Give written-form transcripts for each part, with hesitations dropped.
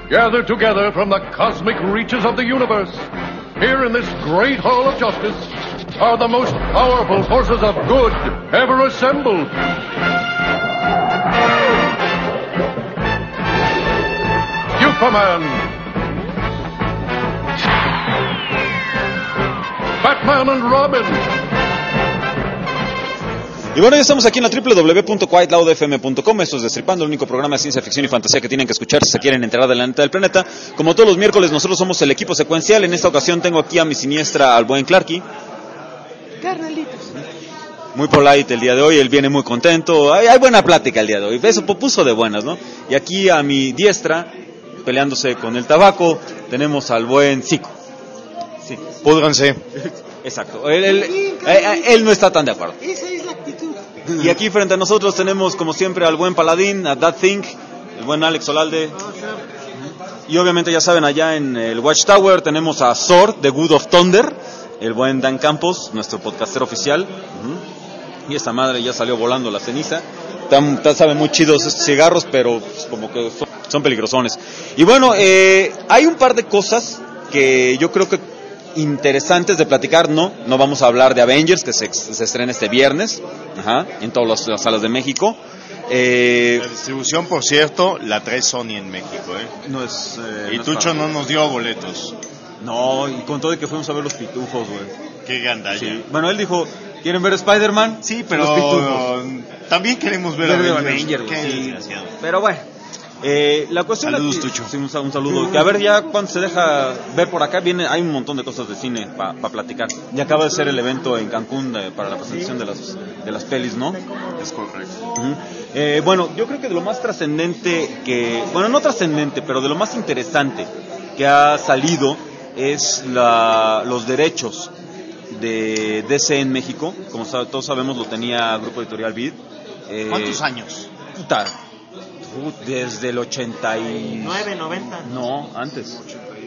gathered together from the cosmic reaches of the universe, here in this great hall of justice, are the most powerful forces of good ever assembled. Superman, Batman and Robin. Y bueno, ya estamos aquí en la www.quietloudfm.com. Esto es Destripando, el único programa de ciencia ficción y fantasía que tienen que escuchar si se quieren enterar de la neta del planeta. Como todos los miércoles, nosotros somos el equipo secuencial. En esta ocasión tengo aquí a mi siniestra al buen Clarky. Carnalitos. Muy polite el día de hoy, él viene muy contento. Hay buena plática el día de hoy, eso puso de buenas, ¿no? Y aquí a mi diestra, peleándose con el tabaco, tenemos al buen Zico. Sí. Púdranse. Exacto, él no está tan de acuerdo. Esa es la actitud. Y aquí frente a nosotros tenemos, como siempre, al buen Paladín, a That Thing, el buen Alex Olalde. Y obviamente ya saben, allá en el Watchtower tenemos a Thor, The Good of Thunder, el buen Dan Campos, nuestro podcastero oficial. Y esta madre ya salió volando la ceniza. Saben muy chidos estos cigarros, pero pues, como que son peligrosones. Y bueno, hay un par de cosas que yo creo que interesantes de platicar. No vamos a hablar de Avengers, que se estrena este viernes, en todas las salas de México. La distribución, por cierto, la trae Sony en México, No es, y no Tucho es no nos dio boletos. No, y con todo de que fuimos a ver los pitufos, güey. Qué gandalla. Sí. Bueno, él dijo, ¿quieren ver Spider-Man? Sí, pero los pitufos. También queremos ver Avengers. Qué Sí. desgraciado. Pero bueno, la cuestión Saludos, aquí, Tucho. Sí, un saludo. Que a ver ya cuando se deja ver por acá, hay un montón de cosas de cine para platicar. Y acaba de ser el evento en Cancún para la presentación de las pelis, ¿no? Es correcto. Bueno, yo creo que de lo más trascendente no trascendente, pero de lo más interesante que ha salido es los derechos de DC en México. Como todos sabemos, lo tenía Grupo Editorial Vid. ¿Cuántos años? Puta, desde el 9, 90. No, antes.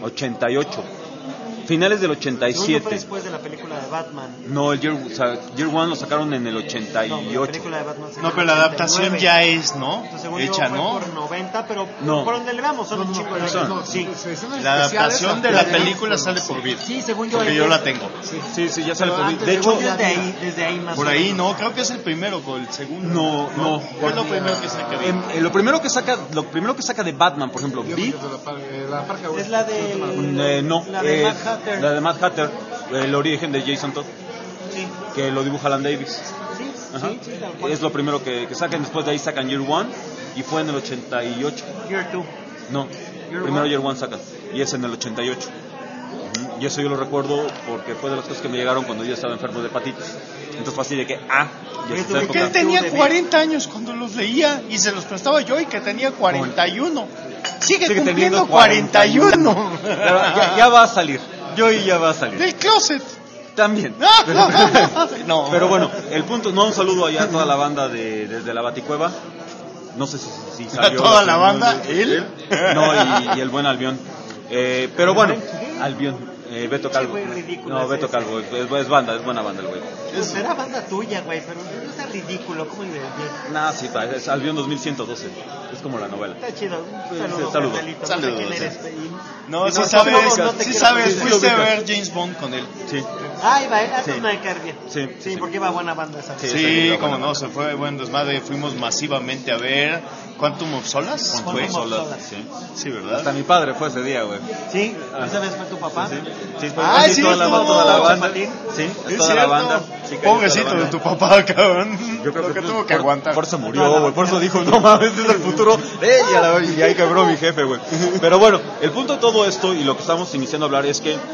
88. Finales del 87. No fue después de la película de Batman. No, el Year One lo sacaron en el 88. No, la película de Batman No, pero la adaptación ya es, ¿no? Entonces, según hecha, fue ¿no? por 90, pero No. por donde le vamos, son un chico de no, sí. La adaptación de la película sale por Vid. Sí, según yo. Porque yo la tengo. Sí, ya sale por. Antes, De hecho, desde ahí más por o ahí menos. no, creo que es el primero, con el segundo. No. ¿Cuál es lo primero que saca Vid? Lo primero que saca de Batman, por ejemplo, Vid. Es la de La de Mad Hatter. El origen de Jason Todd, Sí. que lo dibuja Alan Davis. Sí, Ajá. sí, Es lo primero que sacan. Después de ahí sacan Year One, y fue en el 88. Year 2. No, primero Year One sacan, y es en el 88. Y eso yo lo recuerdo porque fue de las cosas que me llegaron cuando yo estaba enfermo de hepatitis. Entonces fue así de que, ya es esta Que época. él tenía 40 años cuando los leía y se los prestaba yo, y que tenía 41. Sigue cumpliendo teniendo 41. Pero ya va a salir. Joey ya va a salir. Del closet. También. No. Pero bueno, el punto, un saludo allá a toda la banda desde la Baticueva. No sé si salió. ¿A toda la banda? ¿Él? No, y el buen Albión. Pero bueno, Albión. Beto Calvo. Güey, ridículo No, es Beto ese. Calvo. Es banda, es buena banda el güey. Era banda tuya, güey, pero no está ridículo. ¿Cómo le Nah, sí, es Albión 2112. Es como la novela. Está chido. Saludos. Carnalito. Saludos. No sé quién eres. No, sí no, sabes, no te sí quiero sabes, decir. fuiste a Sí, lo ver James Bond con él. Sí. Ay, va, eso Sí. me va a caer bien. Sí. porque iba buena banda esa. Sí. Sí, como no, se fue buen desmadre, fuimos masivamente a ver Quantum of Solace. Quantum of Solas, Solace. sí. Sí, ¿verdad? Hasta mi padre fue ese día, güey. ¿Sí? ¿Esa vez fue tu papá? Sí, Ah, sí, toda la estuvo banda. Chapatín. Sí, Es toda la cierto. banda. Sí, cayó Pobrecito toda la de tu banda. papá, cabrón. Yo creo Lo que que tuvo que aguantar. Por eso murió, güey. Por eso dijo, no mames, es el futuro. Y ahí quebró mi jefe, güey. Pero bueno, el punto de todo esto y lo que estamos iniciando a hablar es que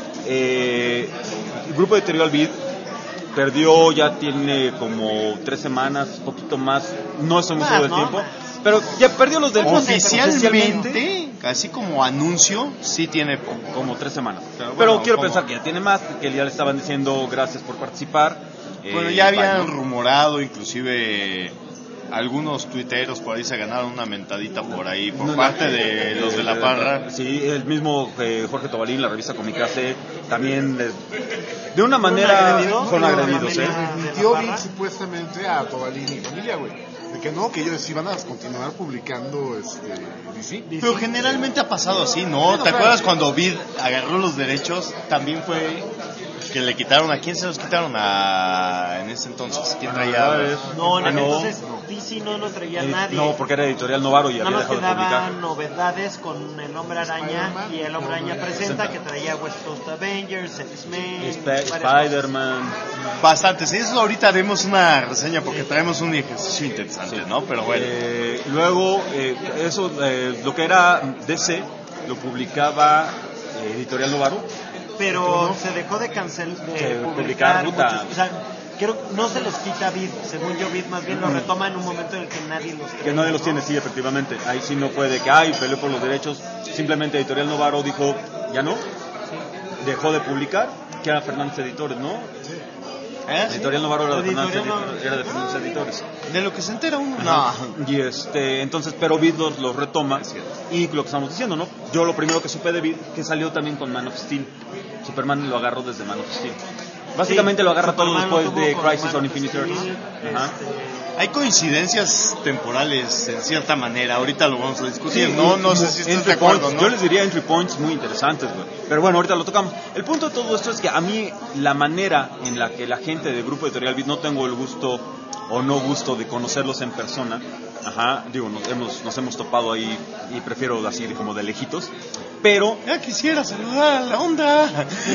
el Grupo Editorial Vid perdió, ya tiene como 3 semanas, poquito más. No estoy muy seguro del tiempo. Pero ya perdió los del Oficialmente, casi como anuncio, sí tiene como 3 semanas. Pero Pero bueno, quiero como- pensar que ya tiene más, que ya le estaban diciendo gracias por participar. Bueno, ya habían bye, ¿no? rumorado, inclusive algunos tuiteros por ahí se ganaron una mentadita por ahí por parte de los de la Parra. Sí, el mismo Jorge Tobalín, la revista Comicase, también de una manera agredidos? son agredidos, Sí. ¿eh? Desmintió Vic supuestamente a Tobalín y familia, güey. de que no, que ellos iban a continuar publicando DC. Pero generalmente ha pasado así, ¿no? ¿Te acuerdas cuando Vid agarró los derechos? También fue que le quitaron, ¿a quién se los quitaron? En ese entonces, ¿quién traía? No, entonces DC no nos traía a nadie. No, porque era Editorial Novaro y había dejado de publicar. Nada más quedaban novedades con el Hombre Araña y el Hombre Araña presenta, que traía West Coast Avengers, X-Men, Spider-Man. Bastantes. Eso ahorita haremos una reseña porque traemos un ejercicio interesante, ¿no? Pero bueno. Luego, lo que era DC lo publicaba Editorial Novaro. Pero se dejó de publicar muchos, o sea, no se los quita Vid, según yo Vid más bien lo retoma en un momento en el que nadie los tiene. Que nadie los tiene, sí, efectivamente. Ahí sí no fue de que, peleó por los derechos. Simplemente Editorial Novaro dijo, ya no. Dejó de publicar, que era Fernández Editores, ¿no? Editorial Novaro era de Fernández Editores. De lo que se entera uno. No. Y entonces, pero Vid los retoma. Y lo que estamos diciendo, ¿no? Yo lo primero que supe de Vid, que salió también con Man of Steel. Superman lo agarró desde Man of Steel. Básicamente lo agarra todo después de Crisis on Infinite Earths. Hay coincidencias temporales en cierta manera, ahorita lo vamos a discutir, no sé si estás de acuerdo, ¿no? Yo les diría entry points muy interesantes, güey. Pero bueno, ahorita lo tocamos. El punto de todo esto es que a mí la manera en la que la gente del Grupo Editorial Vid, no tengo el gusto o no gusto de conocerlos en persona, nos hemos topado ahí y prefiero así como de lejitos, pero ya quisiera saludar a la onda.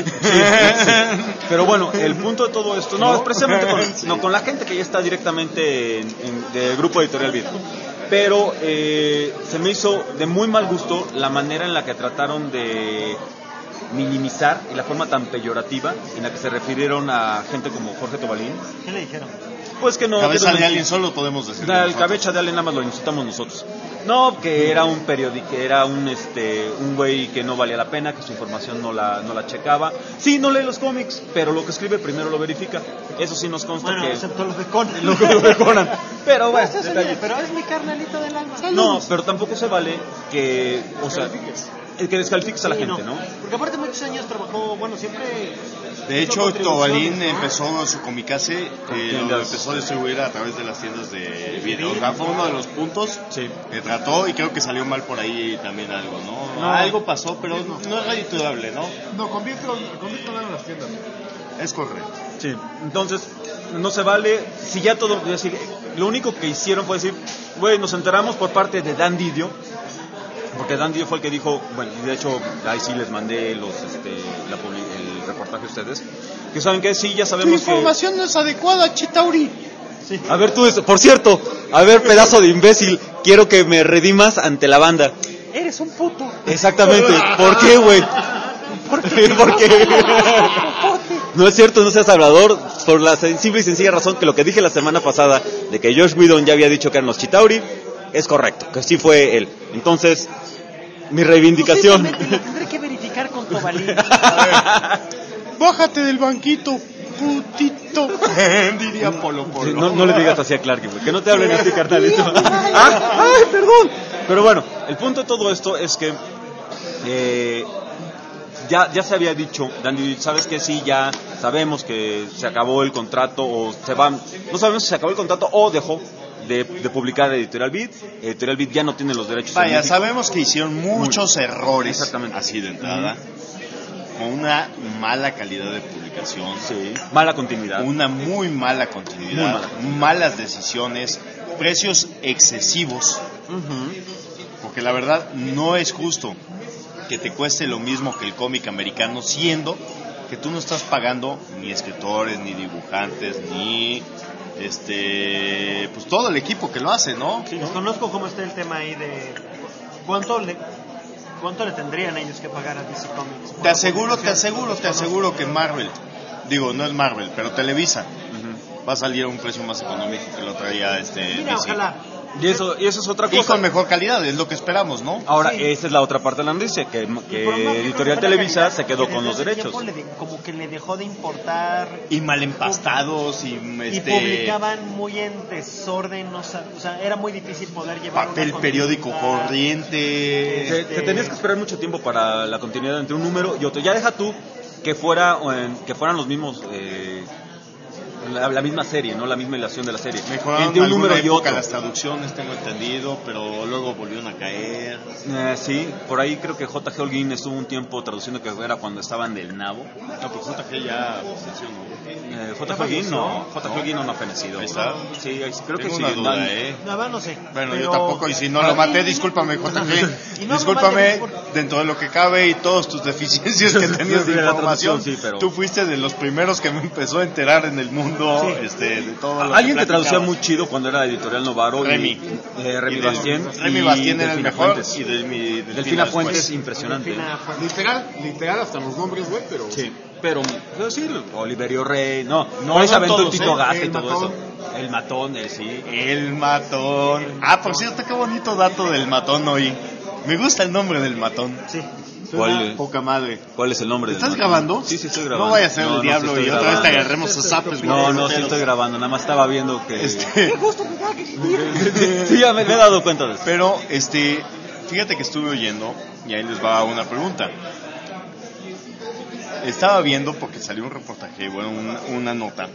Sí. Pero bueno, el punto de todo esto no es precisamente con la gente que ya está directamente del Grupo Editorial Vid, pero se me hizo de muy mal gusto la manera en la que trataron de minimizar y la forma tan peyorativa en la que se refirieron a gente como Jorge Tobalín. ¿Qué le dijeron? Pues que no. Cabeza de alguien solo podemos decir. El cabeza de alguien nada más lo insultamos nosotros. No, que era un periódico, que era un güey que no valía la pena, que su información no la checaba. Sí, no lee los cómics, pero lo que escribe primero lo verifica. Eso sí nos consta que. Excepto los de Conan. Los de Conan. Pero bueno, pero es mi carnalito del alma. No, pero tampoco se vale que, que descalifiques a la gente, ¿no? Porque aparte muchos años trabajó, siempre. De hecho, Tobalín empezó su comicase, lo empezó a distribuir a través de las tiendas de video. O sea, fue uno de los puntos que trató y creo que salió mal por ahí también algo, ¿no? Algo pasó, pero no es redituable, ¿no? No, convierto en las tiendas. Es correcto. Sí, entonces no se vale, si ya todo, es decir, lo único que hicieron fue decir, nos enteramos por parte de Dan Didio, porque Dan Didio fue el que dijo, y de hecho ahí sí les mandé el reportaje a ustedes, que saben que sí, ya sabemos que... Tu información no es adecuada, Chitauri. Sí. A ver tú, por cierto, pedazo de imbécil, quiero que me redimas ante la banda. Eres un puto. Exactamente, ¿por qué, güey? ¿Por qué? No es cierto, no seas hablador, por la simple y sencilla razón que lo que dije la semana pasada, de que Josh Whedon ya había dicho que eran los Chitauri, es correcto, que sí fue él. Entonces, mi reivindicación... Tendré que verificar con Tobalín. Bájate del banquito, putito. Diría Polo. No le digas así a Clark, güey, que no te hablen así, carnalito. ¡Ay, perdón! Pero bueno, el punto de todo esto es que ya se había dicho, Dandy, ¿sabes qué? Sí, ya sabemos que se acabó el contrato o se van. No sabemos si se acabó el contrato o dejó de publicar Editorial Vid. Editorial Vid ya no tiene los derechos. Vaya, sabemos que hicieron muchos errores. Exactamente. Así de entrada. Con una mala calidad de publicación. Sí. Mala continuidad. Una muy mala continuidad. Malas decisiones. Precios excesivos. Porque la verdad no es justo que te cueste lo mismo que el cómic americano, siendo que tú no estás pagando ni escritores, ni dibujantes, ni pues todo el equipo que lo hace, ¿no? Sí, desconozco cómo está el tema ahí de cuánto le tendrían ellos que pagar a DC Comics. Te aseguro que Marvel, no es Marvel, pero Televisa va a salir a un precio más económico que lo traía Mira, DC. ojalá. Y eso es otra cosa. Y con mejor calidad, es lo que esperamos, ¿no? Ahora, esa es la otra parte de la noticia, que Editorial Televisa se quedó con los derechos. Como que le dejó de importar. Y mal empastados, y publicaban muy en desorden, o sea, era muy difícil poder llevar papel periódico corriente. Te tenías que esperar mucho tiempo para la continuidad entre un número y otro. Ya deja tú que fueran los mismos La misma serie, ¿no? La misma ilación de la serie. Mejoraron Entre un número y época otro. las traducciones, tengo entendido, pero luego volvieron a caer. Sí, por ahí creo que J.G. Holguín estuvo un tiempo traduciendo, que era cuando estaban del nabo. No, pues JG ya falleció, ¿no? J.G. Holguín no. J.G. Holguín no ha fenecido. Ahí está. Sí, creo que Tengo sí. una duda, No sé. Bueno, pero... yo tampoco, y si no lo maté, discúlpame, JG. Y no Discúlpame, lo maté dentro de lo que cabe y todas tus deficiencias que tenías de la información, traducción, sí, pero... tú fuiste de los primeros que me empezó a enterar en el mundo de todo lo Alguien que que traducía platicabas. muy chido cuando era Editorial Novaro. Remy. Remy Bastien. Remy y Bastien era el Delfina mejor, Fuentes. y Delfina Fuentes, impresionante. Literal hasta los nombres, güey, pero... Sí, pero sí, Oliverio Rey, no No, por ahí se no aventó el todos, Tito ¿eh? Gasta y El todo Matón. eso. El matón, sí. El matón. Ah, por cierto, qué bonito dato del matón hoy. Me gusta el nombre del matón. Sí. ¿Cuál? Poca madre. ¿Cuál es el nombre del ¿Estás matón? grabando? Sí, estoy grabando. No vaya a ser No, el diablo sí estoy y otra vez te grabando. agarremos a zapes. No, sí estoy grabando, nada más estaba viendo que... Este, Sí, ya me he dado cuenta de eso. Pero, fíjate que estuve oyendo, y ahí les va una pregunta. Estaba viendo, porque salió un reportaje, bueno, una nota,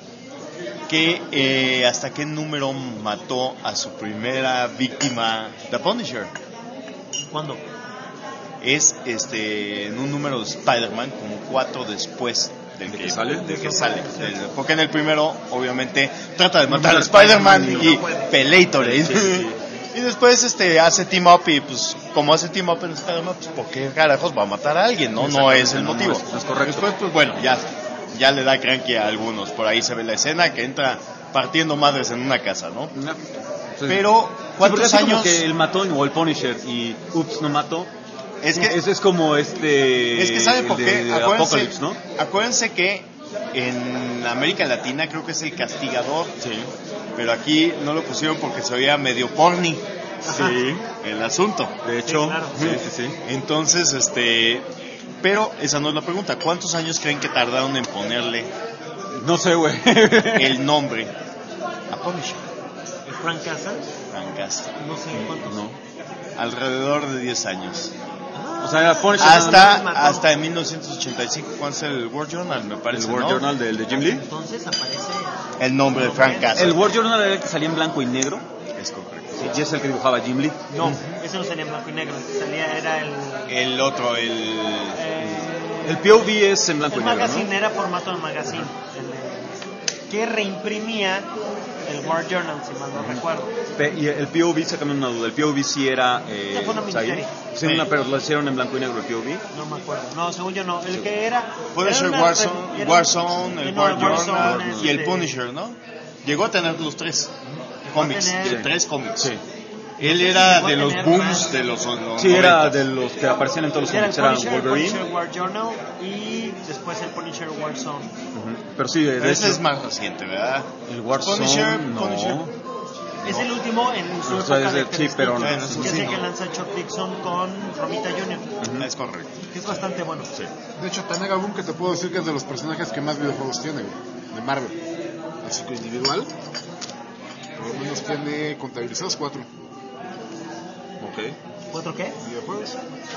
que hasta qué número mató a su primera víctima, The Punisher. ¿Cuándo? Es en un número de Spider-Man, como 4 después del que sale. Porque en el primero, obviamente, trata de matar a Spider-Man y Pelator. Y después hace team up y pues como hace team up en Spider-Man, pues ¿por qué carajos va a matar a alguien? No es el motivo. No es correcto. Después pues bueno, ya le da cranky a algunos. Por ahí se ve la escena que entra partiendo madres en una casa, ¿no? Pero ¿cuántos años? años? Que el matón o el Punisher y ups, no mató. Es que es como Es que ¿saben por qué? Apocalypse, ¿no? Acuérdense que en América Latina creo que es el castigador. Sí. Pero aquí no lo pusieron porque se oía medio porni. Sí. El asunto. De hecho, claro. sí. Entonces, pero esa no es la pregunta. ¿Cuántos años creen que tardaron en ponerle No sé, güey. el nombre a Punisher? ¿El Frank Castle? Frank Castle. No sé cuántos. No. Alrededor de 10 años. O sea, Punisher Hasta en 1985, ¿cuál es el War Journal? Me parece, el War ¿no? Journal del de Jim Lee. Entonces aparece... El nombre de Frank Castle. El War Journal era el que salía en blanco y negro. Es correcto. Sí, y es el que dibujaba Jim Lee. No, ese no salía en blanco y negro. El que salía era el... El otro, El POV es en blanco el y negro, magazine, ¿no? era formato de magazine. Que reimprimía el War Journal, si mal no recuerdo. Y el POV, sácame una duda, el POV sí era... fue una miniserie. Sí, pero lo hicieron en blanco y negro el POV. No me acuerdo. No, según yo no. El que era... Puede ser Warzone, el War Journal y el este, Punisher, ¿no? Llegó a tener los 3 cómics, tener- 3 cómics. Sí. Él era Llegó a de los tener booms más. de los Sí, era 90s. de los que aparecían en todos los Era el cómics. Era Punisher, el Wolverine. Punisher War Journal y después el Punisher Warzone. Ujú. Pero sí, de Ese hecho, es más reciente, ¿verdad? el Warzone, Punisher, no. Punisher. Es el último en su O sea, época de sí, tres pero puntos. no, eso Ya sí, sé no. que lanza Chuck Dixon con Romita Jr., Es correcto. que es bastante bueno. De hecho, Tanega Boom, que te puedo decir que es de los personajes que más videojuegos tiene, güey, de Marvel. Así que individual, por lo menos tiene contabilizados 4 Ok. ¿Cuatro qué? videojuegos.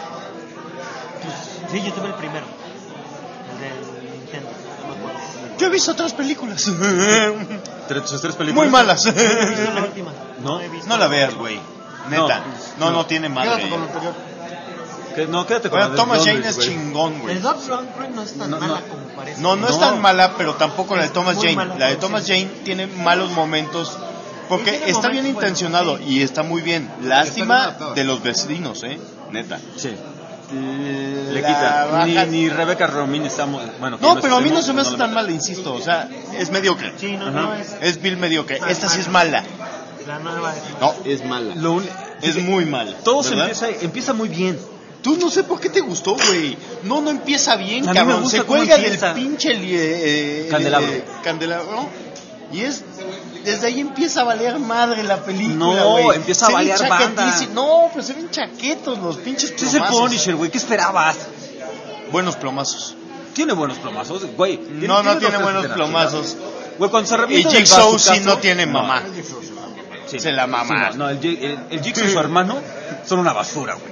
Sí, yo tuve el primero. El del Nintendo. No me acuerdo. Yo he visto otras películas. Sus tres películas. Muy malas. No he visto la última. ¿No? he visto No la veas, güey. Neta. No tiene Quédate madre. con lo anterior. No, quédate con Bueno, la de Thomas John Jane Lewis, es güey. chingón, güey. El Doc Lundgren no es tan mala como parece. No es No. tan mala, pero tampoco la de Thomas muy Jane. mala La de producción. Thomas Jane tiene malos momentos. Porque Sí, tiene está bien momentos intencionado buenos, sí. y está muy bien. bien Lástima adaptado. de los vecinos, neta. Sí. Le Le quita. Ni Rebecca Romijn está bueno. que No, pero a mí no extremo, se me hace la tan meta. mala, insisto. O sea, es mediocre. Sí, no, Ajá. no es Es Bill mediocre. Esta sí es mala. la nueva. No, es mala. Es muy mala. Todo se ¿verdad? empieza muy bien. Tú no sé por qué te gustó, güey. No empieza bien, A mí me cabrón. gusta Se cómo cuelga del empieza. pinche Candelabro. candelabro. Y desde ahí empieza a valer madre la película, No, güey. empieza a Se ven valer banda. chaquetísimos. No, pero se ven chaquetos los pinches Sí, es el plomazos. Punisher, güey. ¿Qué esperabas? Buenos plomazos. Tiene buenos plomazos, güey. No dos, tiene tres buenos escenas plomazos. chidas. Güey, cuando se Y revienta del Jigsaw bazucazo- sí no tiene mamá. Sí. Se la mamá. Sí, no, el Jigsaw y su hermano son una basura, güey.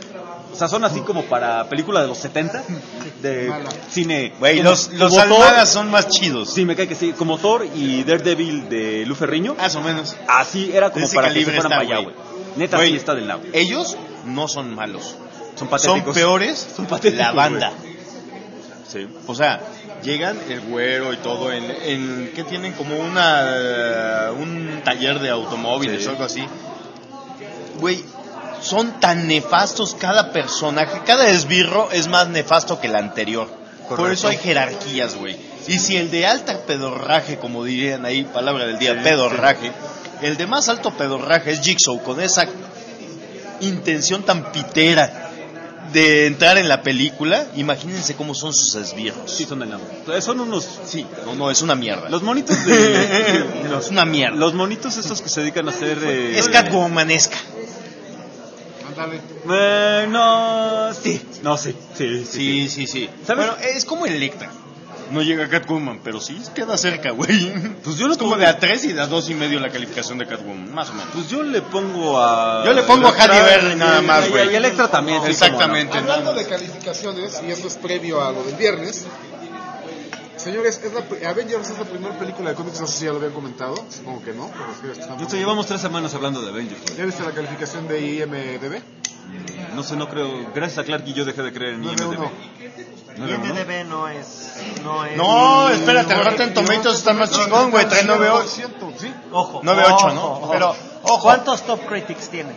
O sea, son así como para película de los 70, de cine. Güey, como- los como almohadas Thor. son más chidos. Sí, me cae que sí. Como Thor y Daredevil de Lu Ferrigno. Más o menos. Así era como Ese para que se calibre fueran está, para allá, güey. güey. Neta, Güey, sí está del lado. Ellos no son malos. Son patéticos. Son peores Son patéticos, la banda. Sí. O sea, llegan el güero y todo en que tienen como un taller de automóviles o algo así. Güey, son tan nefastos cada personaje, cada esbirro es más nefasto que el anterior. Por Correcto. eso hay jerarquías, güey. Y si el de alta pedorraje, como dirían ahí, palabra del día, pedorraje, el de más alto pedorraje es Jigsaw, con esa intención tan pitera de entrar en la película, imagínense cómo son sus esbirros. Sí, son del lado. Son unos... Sí, no, es una mierda. Los monitos de... Es una mierda. Los monitos estos que se dedican a hacer... Es Catwomanesca. Ándale. No... Sí. No, sí. Sí. Sí. ¿Sabes? Bueno, es como Electra. No llega a Catwoman, pero sí queda cerca, güey. Pues yo lo Es como pongo- de A3 y de A2.5 la calificación de Catwoman, más o menos. Pues yo le pongo a... Yo le pongo a Halle Berry nada más, Y güey. Electra también. sí, Exactamente. Hablando de calificaciones, y esto es previo a lo del viernes, señores, Avengers es la primera película de cómics, no sé si ya lo habían comentado, supongo que no, pero es que estamos... cómo no. Llevamos 3 semanas hablando de Avengers. ¿Ya viste la calificación de IMDb? No sé, no creo... Gracias a Clark y yo dejé de creer en 9-1. IMDb. IMDb no es... No, espérate, el Rotten Tomatoes está más chingón, güey. Trae 9.8. ¿Sí? Ojo. 9.8, ¿no? ojo. Pero, ojo. ¿Cuántos Top Critics tiene?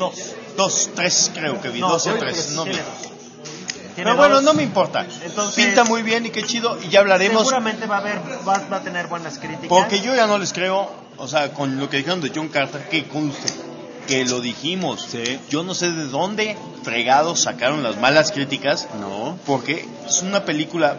2. 3 creo que vi. No, 2 o tiene 3. No vi. tiene 2. Pero bueno, no me importa. Entonces, Pinta muy bien y qué chido. Y ya hablaremos. Seguramente va a tener buenas críticas. Porque yo ya no les creo. O sea, con lo que dijeron de John Carter, que conste. Que lo dijimos. Sí. Yo no sé de dónde fregados sacaron las malas críticas. No. Porque es una película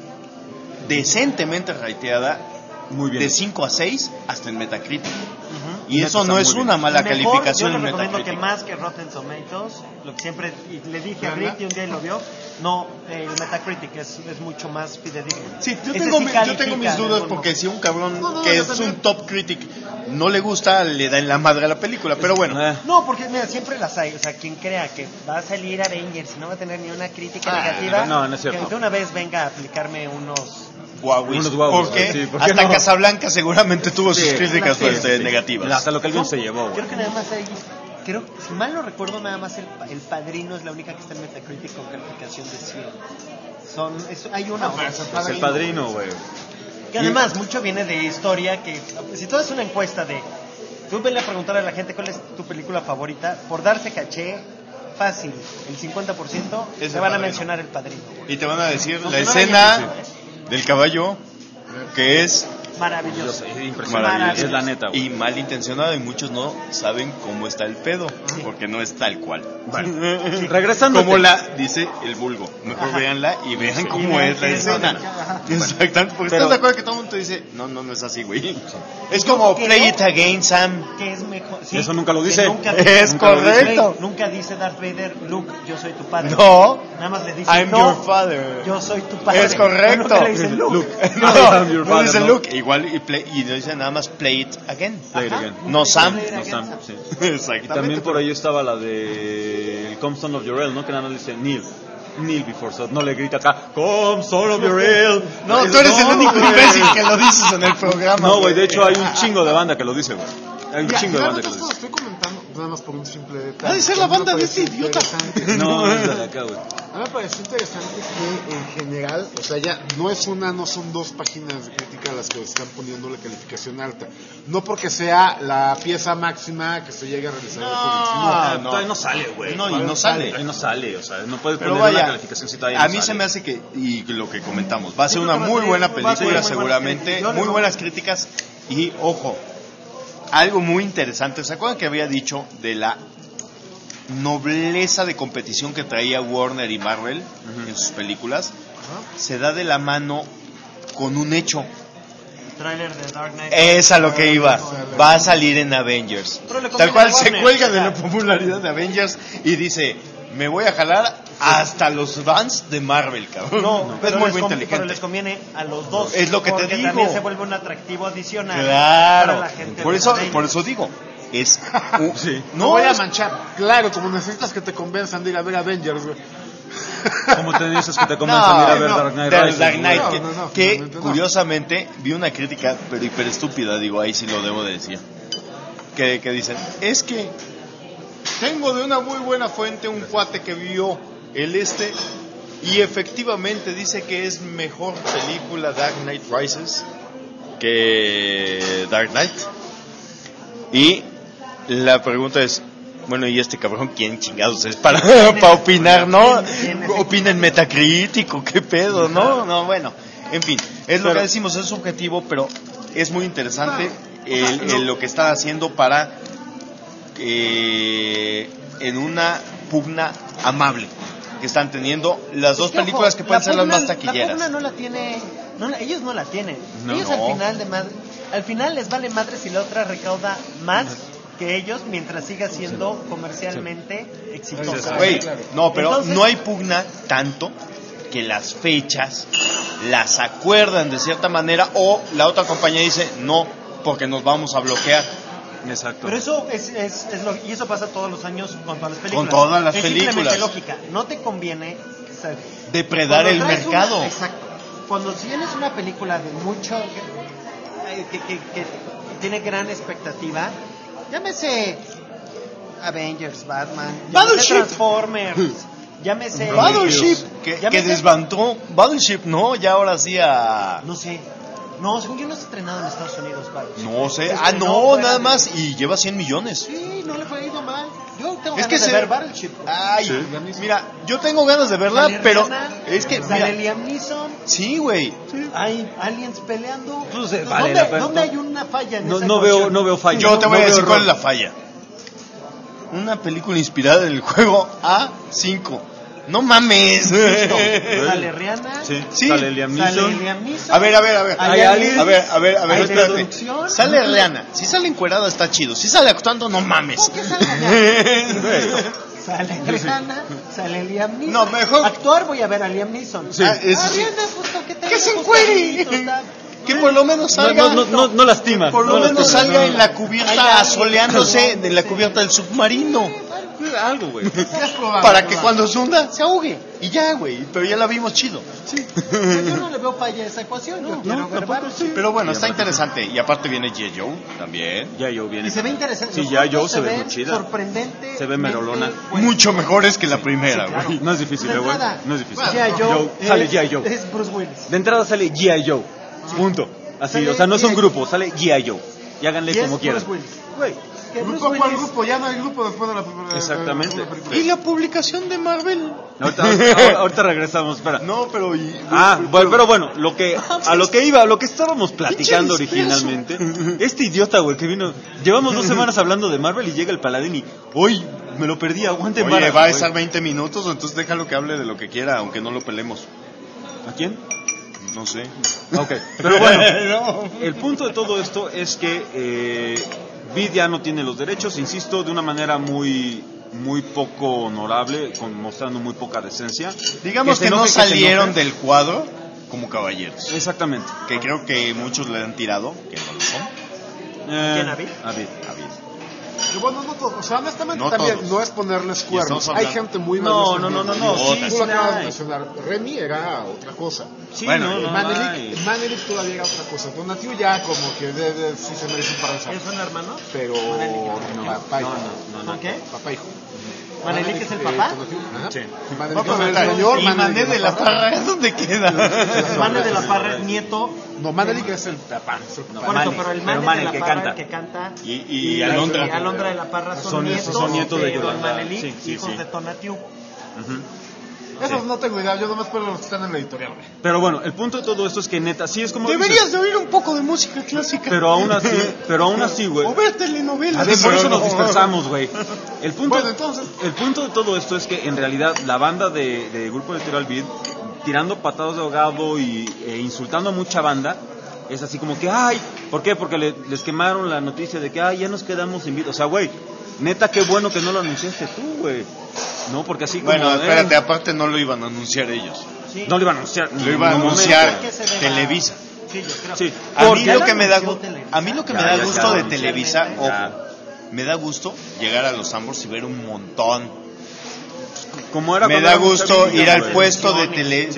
decentemente rateada. Muy bien. De 5 a 6 hasta en Metacritic. Ujú. Y Neta, eso está no muy es bien. una mala Mejor, calificación yo en le recomiendo que Metacritic. más que Rotten Tomatoes, lo que siempre y le dije a Rick y un día lo vio, no, el Metacritic es mucho más fidedigno. Sí, yo Ese tengo, sí yo califica tengo mis dudas de porque algún si un cabrón No, que yo es también. un top critic no le gusta, le da en la madre a la película. Pero bueno, No, porque mira, siempre las hay. O sea, quien crea que va a salir Avengers y no va a tener ni una crítica negativa, no es cierto. que de una vez venga a aplicarme unos... Huawei. Unos Huawei, Porque sí, ¿por qué hasta no? Casablanca seguramente tuvo sus Sí, críticas sí, pues, sí. negativas. Hasta lo que el guión se llevó, güey. Creo que nada más hay... Creo, si mal no recuerdo, nada más el Padrino es la única que está en Metacritic con calificación de 100. Hay una... Es el padrino, güey. Que además mucho viene de historia, que si tú haces una encuesta de... Tú vele a preguntar a la gente cuál es tu película favorita, por darse caché, fácil, el 50% Es te El van a Padrino. mencionar el Padrino. Y te van a decir No, la no escena hayan del caballo que es Maravilloso. Es impresionante. Maravilloso. Es la neta, güey. y malintencionado y muchos no saben cómo está el pedo porque no es tal cual. Regresando. Como la dice el vulgo. Mejor Ajá. véanla y vean cómo vean es la qué es escena. ajá. Exactamente. Porque Pero- estás de acuerdo que todo el mundo te dice, no es así, güey. Es como creo- play it again, Sam. Que es mejor. Sí, Eso nunca lo que dice. nunca- Es Nunca lo dice. correcto. Nunca dice Darth Vader, Luke, yo soy tu padre. No. Nada más le dice, I'm no, your father. yo soy tu padre. Es correcto. Nunca le dice Luke. No, I'm your no father, dice ¿no? Luke. Igual y no dice nada más play it again. Play it Ajá. again. No Sam. No, Sam, sí. Exactamente. Y también por ahí estaba la de el Come Son of Your-El, ¿no? Que nada más dice Kneel before God. No le grita acá, Come Son of Your-El. No, tú eres el único imbécil que lo dices en el programa. No, güey, de hecho hay un chingo de banda que lo dice, güey. Hay un Ya, chingo de banda realmente que lo esto lo dice. estoy comentando nada más por un simple detalle. Ha de ser la A mí me banda de este pareció idiota. interesante. No, es de acá, güey. A mí me pareció interesante que en general, o sea, ya no son 2 páginas de crítica las que están poniendo la calificación alta. No porque sea la pieza máxima que se llegue a realizar de cómics. no. Todavía no sale, güey. No, y no sale. Todavía no sale, o sea, no puedes Pero poner una vaya, calificación si todavía no a mí sale. se me hace que, y lo que comentamos, va a ser Yo una creo que muy va a buena ser muy película buenas seguramente, críticas. Yo le muy voy- buenas críticas y ojo, algo muy interesante, ¿se acuerdan que había dicho de la nobleza de competición que traía Warner y Marvel en sus películas? Se da de la mano con un hecho. Trailer de Dark Knight. Es a lo que iba. Va a salir en Avengers. Pero le conviene Tal cual a se Warner, cuelga o de sea. la popularidad de Avengers y dice, me voy a jalar hasta los fans de Marvel, cabrón. No, es pero muy les pero inteligente. les conviene a los dos. Es lo que te porque digo. también se vuelve un atractivo adicional para Claro. la gente Por de eso, Avengers. por eso digo, es... No voy a manchar. Claro, como necesitas que te convenzan de ir a ver Avengers, güey. Como te dices que te comienzan a ir a ver Dark Knight Rises. Dark Knight, No, que no. curiosamente vi una crítica, pero hiper estúpida, digo, ahí sí lo debo de decir. Que dicen, es que tengo de una muy buena fuente un cuate que vio el y efectivamente dice que es mejor película Dark Knight Rises que Dark Knight. Y la pregunta es, bueno, ¿y este cabrón quién chingados es para opinar, no? Opina en Metacrítico, qué pedo, ¿no? No, bueno, en fin, es lo que decimos, es subjetivo, pero es muy interesante lo que están haciendo para en una pugna amable que están teniendo las dos películas que pueden ser las más taquilleras. La pugna no la tiene, ellos no la tienen. No. Ellos al final les vale madre si la otra recauda más que ellos mientras siga siendo comercialmente exitosa. Güey, no, pero entonces, no hay pugna tanto que las fechas las acuerdan de cierta manera o la otra compañía dice no porque nos vamos a bloquear. Exacto. Pero eso y eso pasa todos los años con todas las películas. Con todas las es películas. Simplemente lógica. No te conviene Depredar el mercado. Exacto. Cuando tienes una película de mucho que tiene gran expectativa, llámese Avengers, Batman, Battleship. Transformers, llámese Battleship que desbandó Battleship, no, ya ahora sí a... No sé. No, según yo no se ha estrenado en Estados Unidos, Battleship. No sé, Se estrenó no, fuera nada de- más y lleva 100 millones. Sí, no le fue ido mal. Yo tengo Es ganas que de ver Battleship. Ay, mira, yo tengo ganas de verla, Sale pero Rihanna, es que sale mira, Liam Neeson, sí, güey. hay aliens peleando. Pues, vale ¿Dónde, la pena. ¿Dónde hay una falla en esa No ecuación? veo falla. Yo te voy No a veo decir cuál es error. la falla. Una película inspirada en el juego A5. No mames. Sale Rihanna, Sí, Sí. sale Liam sale Neeson. Liam Neeson. A ver. Hay aliens, A ver, hay espérate. destrucción. Sale Rihanna. Si sale encuerada está chido. Si sale actuando, no mames. ¿Por qué salga ya? Sale Rihanna, sale Liam Neeson. No, mejor- Actuar voy a ver a Liam Neeson. Sí. Rihanna, pues que tenga Que se sus encuere. carritos, tal. Que por lo menos salga. No lastima. Por lo no menos lastima. salga en la Hay cubierta aliens. asoleándose en la cubierta del submarino. Algo, güey. Para que cuando se hunda se ahogue. Y ya, güey. Pero ya la vimos chido. Yo no le veo falla a esa ecuación. Yo quiero ver Battleship. Pero bueno, está interesante. Y aparte viene G.I. Joe también. Ya yo viene. Y se ve interesante. Sí, Los ya cortos yo se ve ven muy chida. sorprendente. Se ve merolona. Mucho mejores que la primera, claro. güey. No es difícil, De güey. entrada, No es difícil. G.I. Joe Sale es- G.I. Joe. Es Bruce Willis. De entrada sale G.I. Joe. Punto. Así, Sale o sea, no es un G.I. grupo, sale G.I. Joe. Y háganle Y es como quieran. Bruce Willis. Güey. Que Bruce ¿Grupo cuál Willis- grupo? Ya no hay grupo después de la primera. Exactamente. de la película. ¿Y la publicación de Marvel? Ahorita regresamos, espera. No, pero... Bueno, pero bueno, a lo que estábamos platicando Pinche originalmente, este idiota, güey, que vino, llevamos 2 semanas hablando de Marvel y llega el Paladín y, hoy me lo perdí, aguanten Oye, vara, va a güey. estar 20 minutos, entonces déjalo que hable de lo que quiera, aunque no lo pelemos. ¿A quién? No sé. Ok, pero bueno, el punto de todo esto es que Vid ya no tiene los derechos, insisto, de una manera muy poco honorable, mostrando muy poca decencia. Digamos se que no enoje, se salieron enoje. del cuadro como caballeros. Exactamente. Que creo que muchos le han tirado, que no lo son. ¿Quién, Avid? Avid. Y bueno, no todos. O sea, honestamente No también todos. no es ponerles cuernos. estamos Hay hablando- gente muy No, valiosa. no, sí, Tú lo acabas de hay. mencionar. Remy era otra cosa. Sí, Bueno, no, no, Manelik, hay. Manelik todavía era otra cosa. Donatiu ya como que sí se merece un par de ¿Es saltos. un hermano? Pero papá hijo. ¿Con qué? Papá hijo. ¿Manelik es el papá? Donatiu, ajá. Sí. Manelik Vamos a es ver, el señor. ¿y Mané de la Parra dónde queda? Mane de la Parra es nieto. No, Manelik es el papá. Es el papá. Por eso, Mane, pero el pero Mane Mane de la que Parra, canta. el que canta. Y Alondra. Y Alondra de la Parra son nietos nietos de Don Yolanda. Manelik, Sí, sí, hijos sí. de Tonatiu. Esos no tengo idea. Yo nomás puedo los que están en la editorial. güey. Pero bueno, el punto de todo esto es que neta, sí es como Deberías dices, de oír un poco de música clásica. pero aún así, güey. O ver telenovelas. A ver, por eso nos dispersamos, güey. El punto, Bueno, entonces- el punto de todo esto es que en realidad la banda de Grupo Editorial Vid, tirando patadas de ahogado e insultando a mucha banda, es así como que, ay, ¿por qué? Porque les quemaron la noticia de que, ay, ya nos quedamos sin Vid. O sea, güey, neta, qué bueno que no lo anunciaste tú, güey. No, porque así como... Bueno, espérate, aparte no lo iban a anunciar ellos. Sí. No lo iban a anunciar. Lo iba a en ningún anunciar ¿Por qué se deba? Televisa. Sí, yo creo. Sí. A Porque mí ya lo lo que me da anunció Televisa. a mí lo que me Ya, da ya, gusto ya, de ya, Televisa, ya. ojo, me da gusto llegar a los Sanborns y ver un montón. Como era Me cuando da éramos gusto chavillos, ir al güey. puesto de, Sí.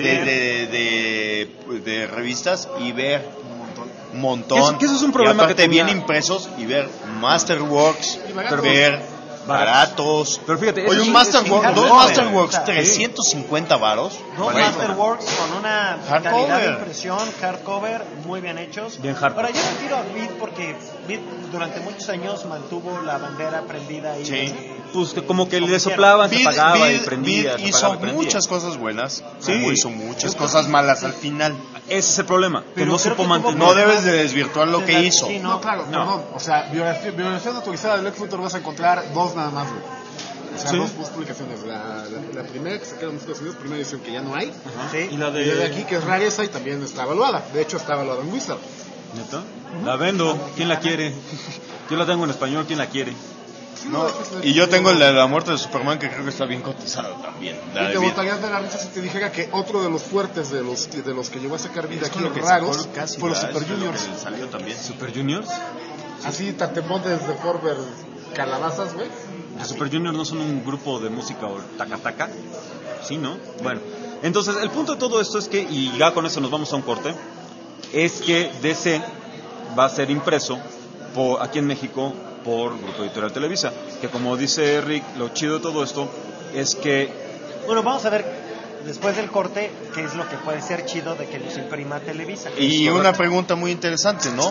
de revistas y ver un montón. Que eso es un problema y aparte que tenía- bien impresos y ver Masterworks, Y baratos. ver baratos. Pero fíjate, eso Oye, sí un Masterworks, es dos hardcover. Masterworks, Sí. 350 varos. Dos Güey, Masterworks con una Hardcover. calidad de impresión, hardcover, muy bien hechos. Bien hardcover. Ahora yo le tiro a Beat porque Beat durante muchos años mantuvo la bandera prendida ahí. Sí. Pues que como que le Como soplaban, se Bid- apagaba y Bid- prendía. Bid se hizo apagaba y prendía. muchas cosas buenas, Sí. como hizo muchas cosas malas al final. Ese es el problema, que Pero no creo supo que tuvo mantener. No debes de desvirtuar lo que hizo. Sí, No, claro, No. perdón. O sea, violación autorizada del Lex Luthor vas a encontrar dos nada más, güey. O sea, Sí. dos publicaciones. La primera que sacaron en Estados Unidos, primera edición que ya no hay. Sí. Y la Y la de de... aquí, que es rareza y también está evaluada. De hecho, está evaluada en Wizard. ¿Neta? La vendo, ¿quién la quiere? Yo la tengo en español, ¿quién la quiere? No, y yo tengo la de la muerte de Superman que creo que está bien cotizada también. La Y de te Bid. botarías de la risa si te dijera que otro de los fuertes de los que llegó a sacar vida Es aquí con lo que raros sacó casi, fue los ¿verdad? Super Es con lo Juniors. que salió también. ¿Super Juniors? Así, tatemotes de Forber calabazas, güey. ¿Los Super Juniors no son un grupo de música o taca-taca? Sí, ¿no? Bueno, entonces el punto de todo esto es que, y ya con eso nos vamos a un corte, es que DC va a ser impreso aquí en México por Grupo Editorial Televisa, que como dice Rick, lo chido de todo esto es que Bueno, vamos a ver después del corte qué es lo que puede ser chido de que los imprima Televisa. Y una pregunta muy interesante, ¿no?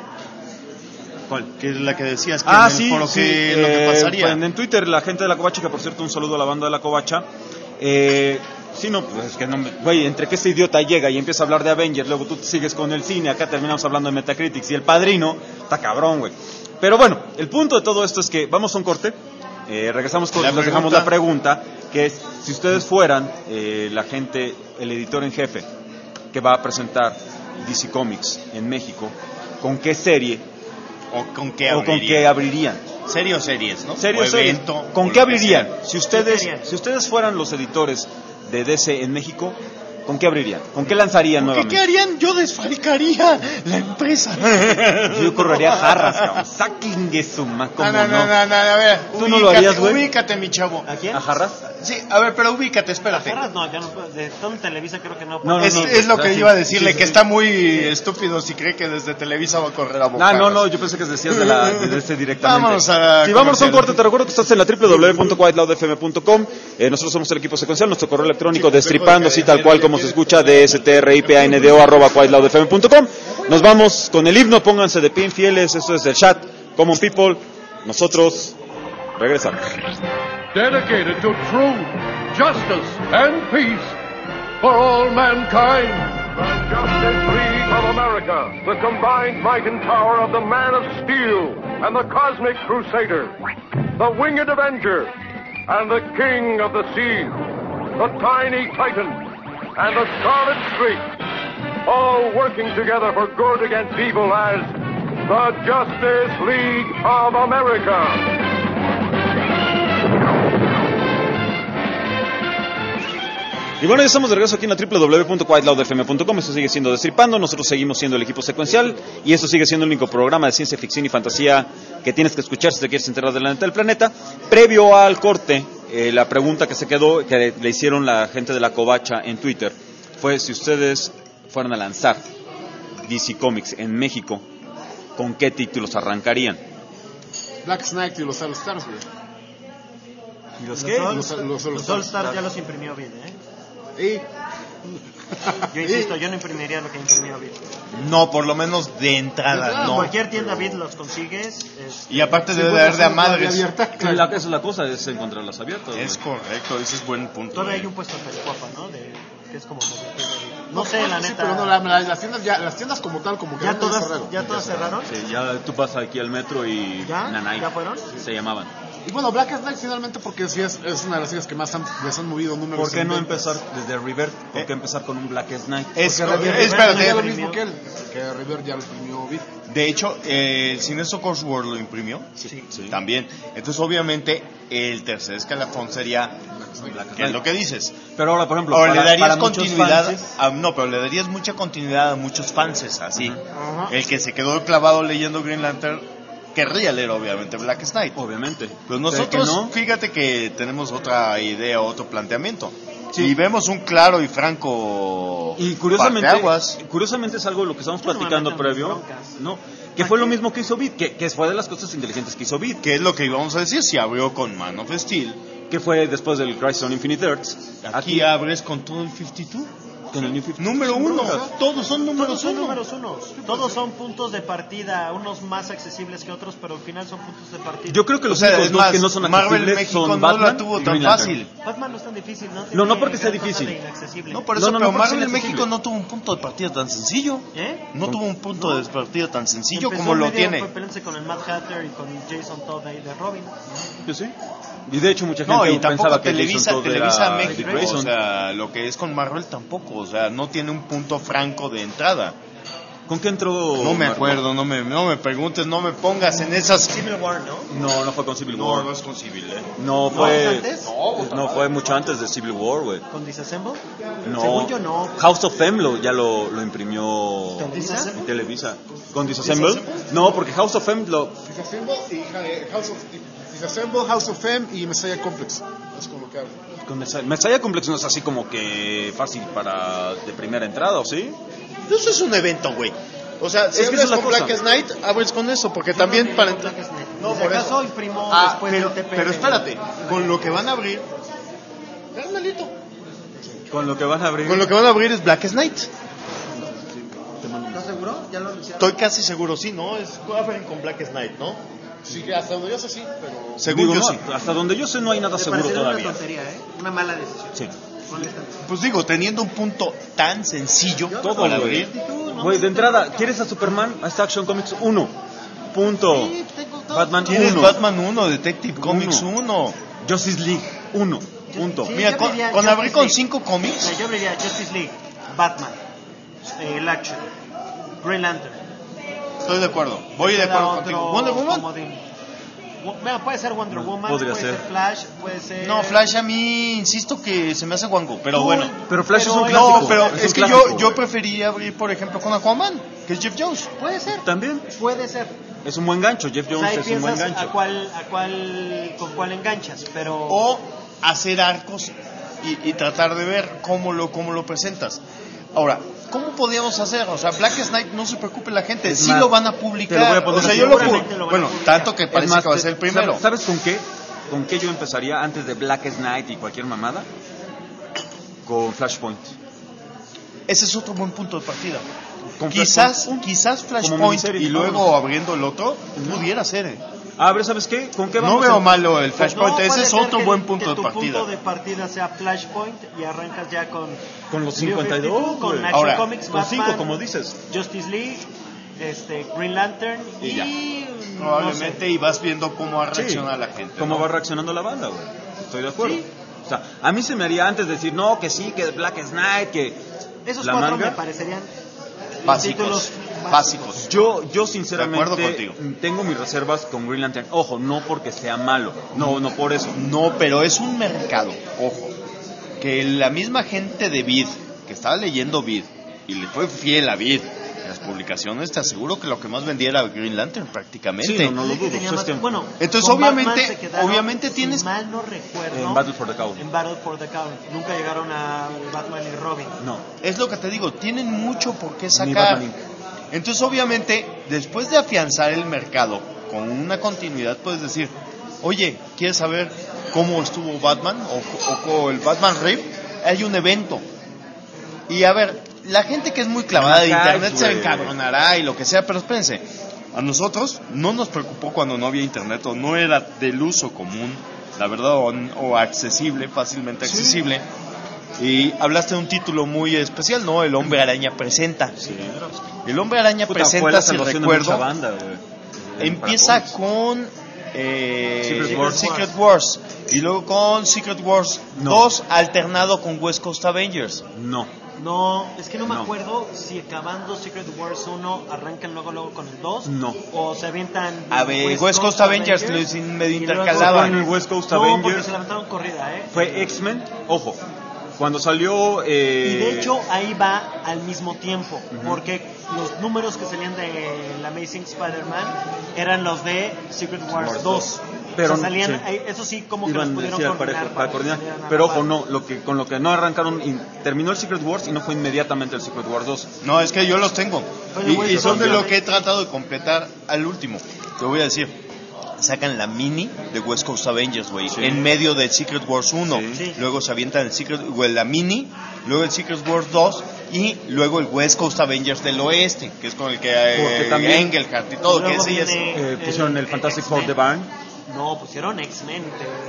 ¿cuál? Que es la que decías que Ah, en el sí, foro sí, que lo que pasaría. en Twitter la gente de la Covacha, que por cierto un saludo a la banda de la Covacha, sí, no, pues es que no, güey, entre que este idiota llega y empieza a hablar de Avengers, luego tú te sigues con el cine, acá terminamos hablando de Metacritics y El Padrino, está cabrón, güey. Pero bueno, el punto de todo esto es que vamos a un corte, regresamos con, La les dejamos pregunta. la pregunta, que es, si ustedes fueran la gente, el editor en jefe, que va a presentar DC Comics en México, ¿con qué serie ¿O con qué o con abriría? qué abrirían? Serie o series, ¿no? Serio, o serio. evento. ¿Con o qué lo que abrirían? sea. Si ustedes, serían? si ustedes fueran los editores de DC en México, ¿con qué abrirían? ¿Con qué lanzarían ¿Qué nuevamente? harían? Yo desfalcaría la empresa. Yo correría jarras, cabrón. Saquen de su ma, ¿cómo No, a ver. ¿Tú no lo harías, güey? Ubícate, mi chavo. ¿A quién? ¿A jarras? Sí, a ver, pero ubícate, espérate. Jarras no, ya no puedo. De todo en Televisa creo que no. No, Es, no, es lo que sí, iba a decirle, sí, que sí. está muy estúpido si cree que desde Televisa va a correr a boca. Ah, no, yo pensé que decías de DC directamente. Vámonos a Sí, vámonos a un comercial. corte. Te recuerdo que estás en la www.whiteloudfm.com. Nosotros somos el equipo secuencial. Nuestro correo electrónico destripando, así tal cual como se escucha, DSTRIPANDO@whiteloudfm.com. Nos vamos con el himno. Pónganse de pie, infieles. Esto es el chat. Common People. Nosotros regresamos. Dedicated to truth, justice, and peace for all mankind. The Justice League of America, the combined might and power of the Man of Steel and the Cosmic Crusader, the Winged Avenger, and the King of the Seas, the Tiny Titan, and the Scarlet Streak, all working together for good against evil as the Justice League of America. Y bueno, ya estamos de regreso aquí en la www.whiteloudfm.com. Esto sigue siendo Destripando. Nosotros seguimos siendo el equipo secuencial. Y esto sigue siendo el único programa de ciencia ficción y fantasía que tienes que escuchar si te quieres enterar de la neta del planeta. Previo al corte, la pregunta que se quedó, que le hicieron la gente de la Covacha en Twitter, fue si ustedes fueran a lanzar DC Comics en México, ¿con qué títulos arrancarían? Black Knight y los All Stars, güey. ¿Y los Los All Stars ya los imprimió bien, ¿eh? Yo insisto, yo no imprimiría lo que imprimió Bid. No, por lo menos de entrada, En no. cualquier tienda Bid los consigues. Y aparte Sí, debe de puede haber de ser a madres. abierta, Esa es la cosa, es encontrarlas abiertas. Es correcto, ese es buen punto. Todavía hay un puesto en Pericuapa, ¿no? Que es como medio tienda Bid. No sé, la Sí, neta. pero no, las tiendas como tal, como que ¿Ya no todas, cerraron. ya todas cerraron? Sí, ya tú vas aquí al metro y ¿Ya? Nanay. ¿Ya fueron? Se llamaban. Y bueno, Black Knight finalmente porque sí es una de las series que más les han movido números. ¿Por qué en no ventas. empezar desde River? ¿Por qué empezar con un Black Knight? Es, Porque River espérate, ya lo River mismo que él, que River ya lo imprimió Bid. de hecho, el Siniestro Cosworth lo imprimió. Sí. También. Entonces, obviamente, el tercer escalafón sería, ¿qué es lo que dices? Pero ahora, por ejemplo, O le para darías muchos continuidad, fanses, no, pero le darías mucha continuidad a muchos fanses, así. Ajá. El que se quedó clavado leyendo Green Lantern, querría leer obviamente Black Knight. Obviamente. Pues nosotros, no. fíjate que tenemos otra idea, otro planteamiento. Sí. Y vemos un claro y franco Y parteaguas. curiosamente es algo de lo que estamos Yo no me platicando meto en previo, broncas. ¿no? Que fue lo mismo que hizo Beat, que fue de las cosas inteligentes que hizo Beat, Que es lo que íbamos a decir si abrió con Man of Steel. que fue después del Crisis on Infinite Earths. Aquí abres con todo el 52. con el New 50. Número uno. Todos son números Todos son uno. números unos. Todos son puntos de partida, unos más accesibles que otros, pero al final son puntos de partida. Yo creo que O los sea, únicos es dos más, que no son Marvel accesibles México son no Batman la tuvo y tan Green Lantern. fácil. Batman no es tan difícil, ¿no? No, no Tiene porque sea gran cosa difícil. de inaccesible. No, por No, eso, no, pero porque Marvel es México inaccesible. no tuvo un punto de partida tan sencillo. ¿Eh? No tuvo un punto de partida tan sencillo Empezó como lo medio, tiene. Fue peleándose con el Mad Hatter y con Jason Todd ahí de Robin. Pues sí. Y de hecho mucha gente No, y pensaba tampoco que Televisa, Jason Todd Televisa era México, Dick Grayson. o sea, lo que es con Marvel tampoco, o sea, no tiene un punto franco de entrada. ¿Con qué entró? No me Marvel? acuerdo, no me preguntes, no me pongas en esas... Civil War, ¿no? No, no fue con Civil War. No es con Civil, No fue. antes? No, fue mucho antes de Civil War, güey. ¿Con Disassemble? No. Según yo, no. House of M ya lo imprimió ¿Televisa? Televisa. ¿Con Disassemble? No, porque House of M lo. Disassemble, House of M y Messiah Complex. Es como lo que hablo. Con Messiah Complex no es así como que fácil para de primera entrada, ¿o sí? Eso es un evento, güey. O sea, si Es que abres esa es la con cosa. Black Knight, abres con eso, porque también para entrar... No, por por eso. acaso imprimo después pero, del TP. pero espérate, con lo que van a abrir... Carnalito. Con lo que van a abrir. Con lo que van a abrir es Black Knight. ¿Estás seguro? ¿Ya lo anunciaron? Estoy casi seguro, sí, ¿no? Abren con Black Knight, ¿no? Sí, que hasta donde yo sé sí, pero... Según Digo, yo no, sí. hasta donde yo sé no hay nada Me seguro parecería todavía. una tontería, ¿eh? Una mala decisión. Sí. Honestamente. Pues digo, teniendo un punto tan sencillo Todo, para güey. abrir... Güey, de entrada, ¿quieres a Superman? A esta Action Comics 1. Punto. Sí, tengo todo. Batman Tienes 1. Batman 1, Detective Comics 1. Justice League 1. Punto. Sí, Mira, yo con diría abrir Justice con League. 5 O cómics... sea, yo abriría Justice League, Batman, el Action, Green Lantern. Estoy de acuerdo. Voy de acuerdo Otro contigo. ¿Wonder Woman? comodín. Bueno, puede ser Wonder Woman, podría puede ser. ser Flash, puede ser... No, Flash a mí, insisto que se me hace guango, pero bueno. Pero Flash es un Pero clásico. No, pero es es un que clásico, yo güey. preferiría abrir, por ejemplo, con Aquaman, que es Jeff Jones. Puede ser, También puede ser. es un buen gancho. Jeff O sea, Jones ahí es un buen piensas gancho. con cuál enganchas, pero... O hacer arcos y tratar de ver cómo lo presentas. Ahora, ¿cómo podríamos hacer? O sea, Black Knight, no se preocupe la gente, Es sí más, lo van a te publicar. lo voy a poner O sea, así. yo lo Seguramente lo van a bueno, publicar. tanto que Es parece más, que va a ser el primero. ¿Sabes con qué? ¿Con qué yo empezaría antes de Black Knight y cualquier mamada? Con Flashpoint. Ese es otro buen punto de partida. Con Quizás Como Flashpoint miniserie, y luego vámonos. abriendo el otro, pudiera ser, ¿eh? A ver, ¿sabes qué? ¿Con qué No vamos? veo a... malo el No, Flashpoint, puede ese es ser otro que- buen punto que de tu partida. punto de partida sea Flashpoint y arrancas ya con Con los New 52, 52, con güey. Action Ahora, Comics, Con 5, Batman, como dices. Justice League, Green Lantern Y ya. Probablemente, y vas viendo cómo reacciona la gente. ¿Cómo ¿no? va reaccionando la banda, güey? Estoy de acuerdo. Sí. O sea, a mí se me haría antes decir, no, que sí, que Black Knight, que... Esos la cuatro manga. me parecerían Básicos, títulos básicos. Yo De acuerdo sinceramente contigo. tengo mis reservas con Green Lantern. Ojo, no porque sea malo. No por eso. No, pero es un mercado, ojo, que la misma gente de Vid, que estaba leyendo Vid, y le fue fiel a Vid, en las publicaciones, te aseguro que lo que más vendía era Green Lantern prácticamente. Sí, no lo Sí, que dudo. tenía Es más- que bueno, Entonces, con obviamente- Batman se quedaron, obviamente si tienes- mal no recuerdo, En Battle for the Cowl. en Battle for the Cowl. Nunca llegaron a Batman y Robin. No. Es lo que te digo, tienen mucho por qué Ni sacar. Batman Inc. Entonces, obviamente, después de afianzar el mercado con una continuidad, puedes decir, oye, ¿quieres saber cómo estuvo Batman o el Batman Rip? Hay un evento. Y a ver, la gente que es muy clavada de Archives, internet se güey. encabronará y lo que sea, pero espérense, a nosotros no nos preocupó cuando no había internet o no era del uso común, la verdad, o accesible, fácilmente accesible. Y hablaste de un título muy especial, ¿no? El Hombre Araña presenta. Sí. El Hombre Araña Puta, fue presenta, la si salvación de mucha recuerdo, banda, güey. empieza Para con Secret Wars y luego con Secret Wars No. 2 alternado con West Coast Avengers. cómics. No. No, es que no me No. acuerdo si acabando Secret Wars 1 arrancan luego con el 2 No. o se avientan A ver, West Coast Avengers lo medio y luego- intercalaban. Fue en el West Coast No, porque Avengers. se levantaron corrida, Fue X-Men. Ojo. Cuando salió... Y de hecho ahí va al mismo tiempo, porque los números que salían de la Amazing Spider-Man eran los de Secret Wars 2. Pero, o sea, salían, sí. eso sí, como que Iban, los pudieron sí, coordinar. para coordinar. que Pero pudieran ojo, no, con lo que no arrancaron, terminó el Secret Wars y no fue inmediatamente el Secret Wars 2. No, es que yo los tengo. Oye, Y son de bueno, lo que he tratado de completar al último. Te voy a decir. Sacan la mini de West Coast Avengers, güey, en medio del Secret Wars 1. Sí. Luego se avientan la mini, luego el Secret Wars 2 y luego el West Coast Avengers del oeste, que es con el que Porque también- Engelhart y todo, que Luego ese ya es... viene Pusieron el Fantastic Four X-Men. de Barn. No, pusieron X-Men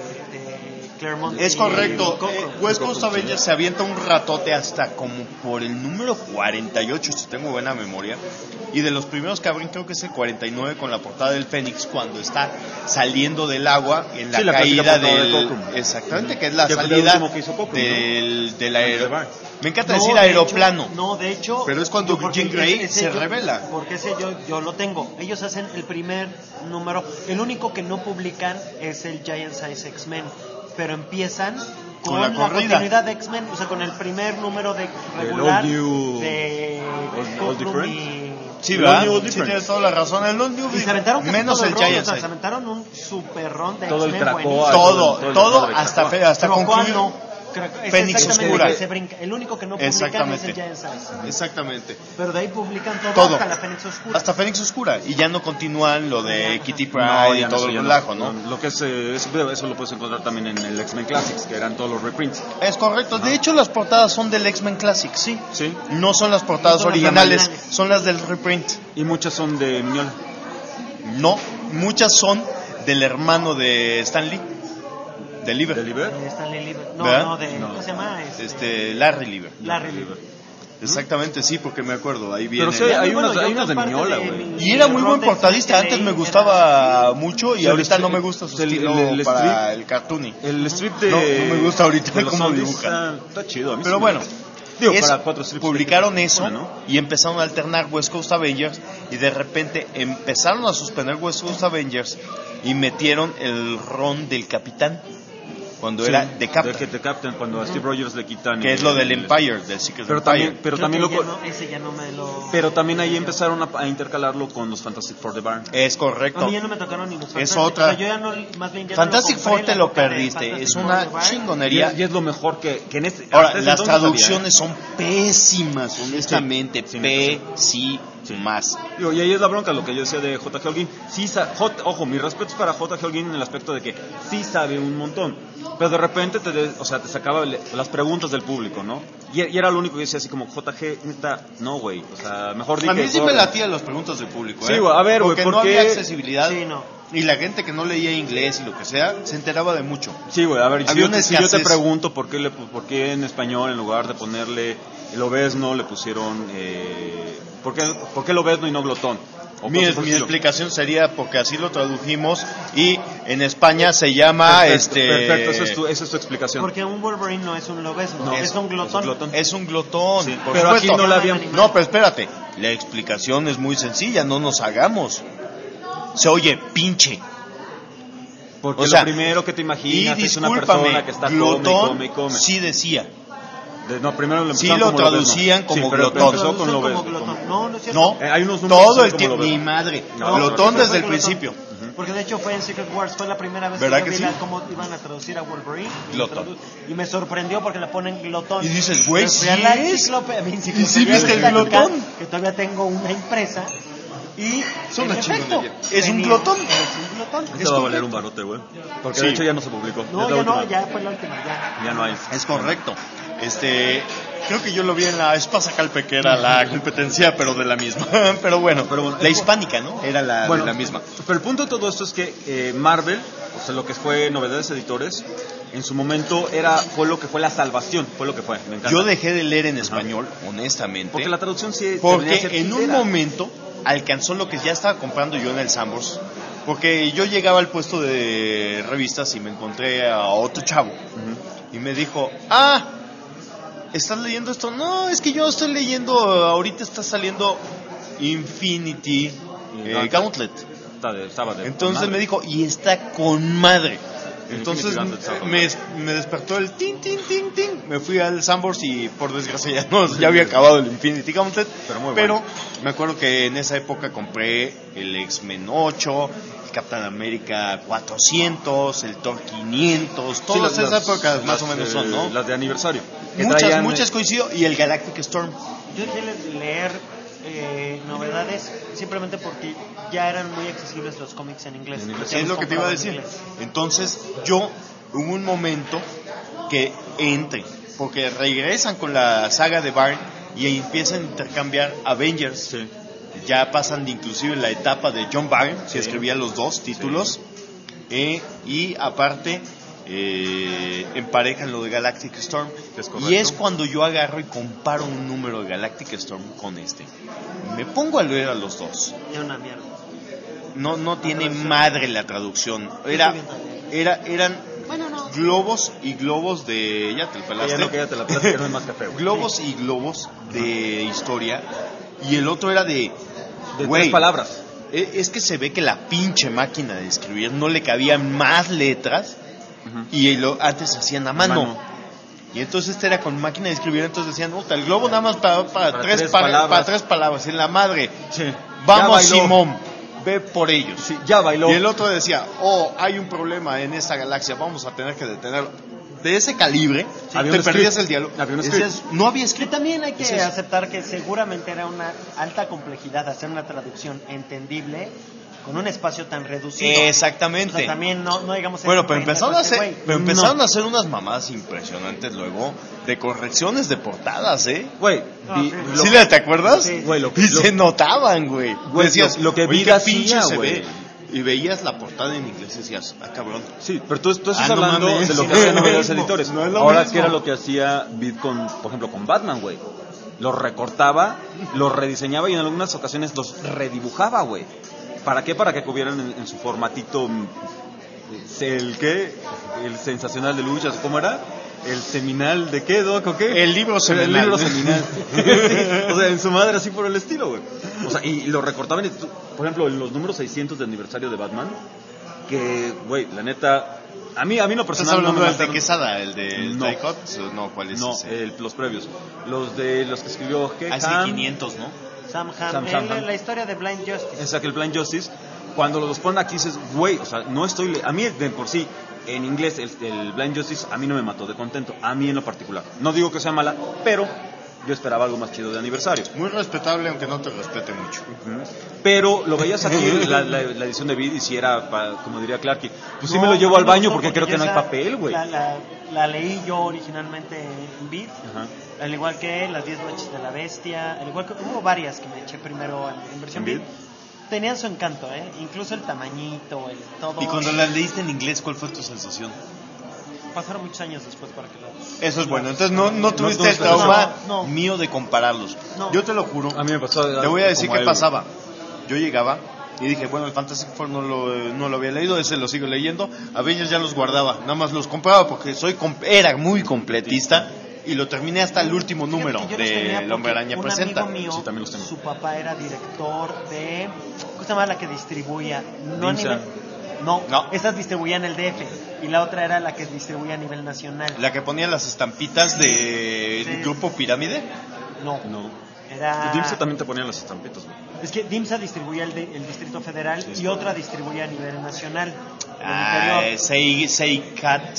de Claremont. Es y correcto. Coco. West Coast Avengers se avienta un ratote hasta como por el número 48, si tengo buena memoria. Y de los primeros que abren, creo que es el 49 con la portada del Fénix, cuando está saliendo del agua en la Sí, la clásica caída portada de del. Coco. Exactamente, que es la Que fue el salida último que hizo Coco, ¿no? del De aero. Barn. Me encanta No, decir de aeroplano. hecho- no, de hecho. Pero es cuando porque Jean Grey ese se yo- revela. Porque ese yo lo tengo. Ellos hacen el primer número. El único que no publican es el Giant Size X-Men. Pero empiezan con la la corrida. continuidad de X-Men. O sea, con el primer número de regular Old New- de Old Cockrum Different. y. Sí, El ¿verdad? All New, All Sí, Different. tienes toda la razón. El All New, Y se aventaron casi menos todo el run, Giant o sea, Size. se aventaron un super ron de Todo el X-Men Krakoa, buenísimo. Todo, todo el hasta Pero ¿cuál concluir. no? Es Fénix exactamente Oscura. el que se brinca. El único que no publican es el Exactamente. Giant Size. Exactamente. Pero de ahí publican todo, Todo. hasta la Fénix Oscura. Hasta Fénix Oscura. Y ya no continúan lo de Kitty No, Pryde y ya no, todo eso el ya relajo, ¿no? Lo que es, eso lo puedes encontrar también en el X-Men Classics, que eran todos los reprints. Es correcto. De hecho, las portadas son del X-Men Classic, sí. Sí. No son las portadas No son las originales, originales. son las del reprint. Y muchas son de Mignola. No, muchas son del hermano de Stan Lee, de Lieber. ¿De Liber? Stanley Lieber. No, ¿Verdad? no, de. No. ¿Cómo se llama? Larry Lieber. Larry Lieber. Exactamente, sí, porque me acuerdo. Ahí viene. Pero sí, hay Bueno, unas, yo hay unas de parte Mignola, de güey. mi- Y era muy buen Ron de portadista. X-Men Antes me era- gustaba mucho y Sí, el ahorita strip- no me gusta su el- estilo el para strip- el cartoony. El strip de... No me gusta ahorita de los cómo zombies dibuja. Está chido, a mí Pero sí me bueno, gusta. Digo, es- para 4 strips. publicaron eso Una, ¿no? y empezaron a alternar West Coast Avengers y de repente empezaron a suspender West Coast Avengers y metieron el ron del Capitán cuando Sí, era de Captain, de Captain, cuando a Steve Rogers le quitan... que es lo del Empire, del Secret Pero Empire. también, pero Creo también que lo... ya no, ese ya no me lo. Pero también ahí empezaron a intercalarlo con los Fantastic Four de Barn. Es A correcto. mí ya no me tocaron ni los Es Fantastic. otra. O sea, yo ya no, más bien ya Fantastic no Four compré te la lo coca de perdiste, Fantastic es Four una de Barn. chingonería. Y es lo mejor que en este... Ahora, hasta ese las entonces traducciones son pésimas, honestamente, sí, pésimas. Digo, y ahí es la bronca, lo que yo decía de J.G. Holguín. Sí ojo, mis respetos para J.G. Holguín en el aspecto de que sí sabe un montón, pero de repente te sacaba las preguntas del público, ¿no? Y era lo único que decía así como, JG, neta, no, güey, o sea, mejor di A que... mí sí me latían las preguntas del público, Sí, güey, a ver, güey, porque ¿por no qué? había accesibilidad. Sí, no. Y la gente que no leía inglés y lo que sea, se enteraba de mucho. Sí, güey, a ver, Había una si yo te escasez. pregunto por qué en español, en lugar de ponerle el obesno, le pusieron... ¿por qué el obesno y no glotón? O Mi cosas por el estilo. explicación sería porque así lo tradujimos y en España se llama Perfecto, esa es tu explicación. Porque un Wolverine no es un lobesno, No, es un glotón. Es un glotón, Sí, por pero aquí supuesto. no la habían... No, pero espérate, la explicación es muy sencilla, no nos hagamos. Se oye pinche. Porque o sea, lo primero que te Y imaginas es una discúlpame, persona que está glotón come y come. sí decía. No, primero lo Sí empezaron lo como obesno. traducían como Sí, pero glotón. empezó con lo como obesno. glotón. No, no es cierto. No, Hay unos números todo que el son como tiempo, lo ves. mi madre. No, glotón no, desde el glotón. principio. Porque de hecho fue en Secret Wars, fue la primera vez ¿Verdad que yo que vi sí? cómo iban a traducir a Wolverine. Glotón. Y me sorprendió porque le ponen glotón. Y dices, güey, Pero fui sí a la es. enciclopedia ¿Y sí viste el británica, glotón? Que todavía tengo una impresa. Y Es una en efecto, chingonería. Es un venía- glotón. Es un glotón. Esto va a valer un barote, güey. Porque Sí. de hecho ya no se publicó. No, Es la ya no, última. ya fue la última, ya. Ya no hay. Es correcto. Creo que yo lo vi en la Espasa Calpe, que era la competencia, pero de la misma. Pero bueno, la hispánica, ¿no? Era la Bueno, de la misma. Pero el punto de todo esto es que Marvel, o sea, lo que fue Novedades Editores, en su momento fue lo que fue la salvación, fue lo que fue. Me encanta. Yo dejé de leer en español, honestamente. Porque la traducción sí debería Porque ser en un sincera. momento alcanzó lo que ya estaba comprando yo en el Sambors. Porque yo llegaba al puesto de revistas y me encontré a otro chavo. Y me dijo, ¿estás leyendo esto? No, es que yo estoy leyendo, ahorita está saliendo Infinity Gauntlet. Estaba de Entonces madre. me dijo, y está con madre. Entonces Infinity Gauntlet, me despertó el tin, tin, tin, tin. Me fui al Sanborns y por desgracia ya había acabado el Infinity Gauntlet. Pero me acuerdo que en esa época compré el X-Men 8, el Captain America 400, el Thor 500, todas esas épocas más o menos son, ¿no? Las de aniversario. Muchas coincidió, y el Galactic Storm. Yo dejé leer novedades simplemente porque ya eran muy accesibles los cómics en inglés. Es lo que te iba a decir. Entonces yo hubo un momento que porque regresan con la saga de Byrne y empiezan a intercambiar Avengers. Sí. Ya pasan de inclusive la etapa de John Byrne, que escribía los dos títulos, y aparte emparejan lo de Galactic Storm, y es cuando yo agarro y comparo un número de Galactic Storm con este. Me pongo a leer a los dos. Es una mierda. No tiene madre la traducción. Eran globos y globos de... Ya te la pelaste. Ya te la pelaste, no hay más café, güey. Globos y globos de historia, y el otro era de 3 palabras. Es que se ve que la pinche máquina de escribir no le cabían más letras, y antes hacían a mano. Y entonces este era con máquina de escribir, entonces decían, el globo nada más para tres palabras, en la madre. Sí. Vamos, Simón, ve por ellos. Sí, ya bailó. Y el otro decía, hay un problema en esta galaxia, vamos a tener que detenerlo. De ese calibre, te perdías el diálogo. Decías, no había escrito. También hay que aceptar que seguramente era una alta complejidad hacer una traducción entendible con un espacio tan reducido. Exactamente. O sea, también no digamos... Bueno, pero empezaron a hacer unas mamadas impresionantes luego de correcciones de portadas, Güey, ¿sí te acuerdas? Sí. Güey, se notaban, güey. Decías, lo que vi Vida pinche hacía, se güey. ve. Y veías la portada en inglés y decías, cabrón. Sí, pero tú estás no hablando mames, de lo sí, que no es hacían lo los mismo. editores. No es lo Ahora, mismo. ¿qué era lo que hacía Vid por ejemplo, con Batman, güey? Los recortaba, los rediseñaba y en algunas ocasiones los redibujaba, güey. ¿Para qué? Para que cubieran en su formatito el sensacional de luchas, ¿cómo era? El seminal de qué, Doc, o qué? El libro seminal. El libro seminal. Sí, o sea, en su madre así por el estilo, güey. O sea, y lo recortaban, por ejemplo, en los números 600 de aniversario de Batman, que, güey, la neta, a mí lo personal ¿Estás hablando no me del de mataron. Quesada, el de No. Tricot? No, ¿cuál es No, ese? los previos. Los que escribió Hace Ham. 500, ¿no? Sam Ham. La historia de Blind Justice. Exacto, el Blind Justice. Cuando los ponen aquí dices, güey, o sea, no estoy... A mí, de por sí, en inglés, el Blind Justice a mí no me mató de contento. A mí en lo particular. No digo que sea mala, pero yo esperaba algo más chido de aniversario. Muy respetable, aunque no te respete mucho. Pero lo veías aquí, la edición de Vid, y si era, como diría Clarky, pues sí me lo llevo al baño porque creo que no hay papel, güey. La leí yo originalmente en Vid, al igual que Las 10 noches de la bestia, al igual que hubo varias que me eché primero en versión Vid. Tenían su encanto, incluso el tamañito, el todo. ¿Y cuando las leíste en inglés, cuál fue tu sensación? Pasaron muchos años después para que lo... Eso es bueno. Entonces no tuviste el trauma no. mío de compararlos. No. Yo te lo juro. A mí me pasó. Te voy a decir como qué él. pasaba. Yo llegaba y dije, bueno, el Fantastic Four no lo había leído, ese lo sigo leyendo. Avengers ya los guardaba, nada más los compraba porque era muy completista. Y lo terminé hasta el último número de El Hombre Araña Presenta. Un amigo mío, Sí, también los tengo. su papá era director de... ¿Cómo se llama la que distribuía? No a Dimsa. nivel... No, No. esas distribuían el DF. Y la otra era la que distribuía a nivel nacional. La que ponía las estampitas del Sí. Grupo Pirámide. No, No. era... Y Dimsa también te ponían las estampitas, güey. Es que DIMSA distribuía el Distrito Federal Sí, y otra distribuía a nivel nacional. El Seicat,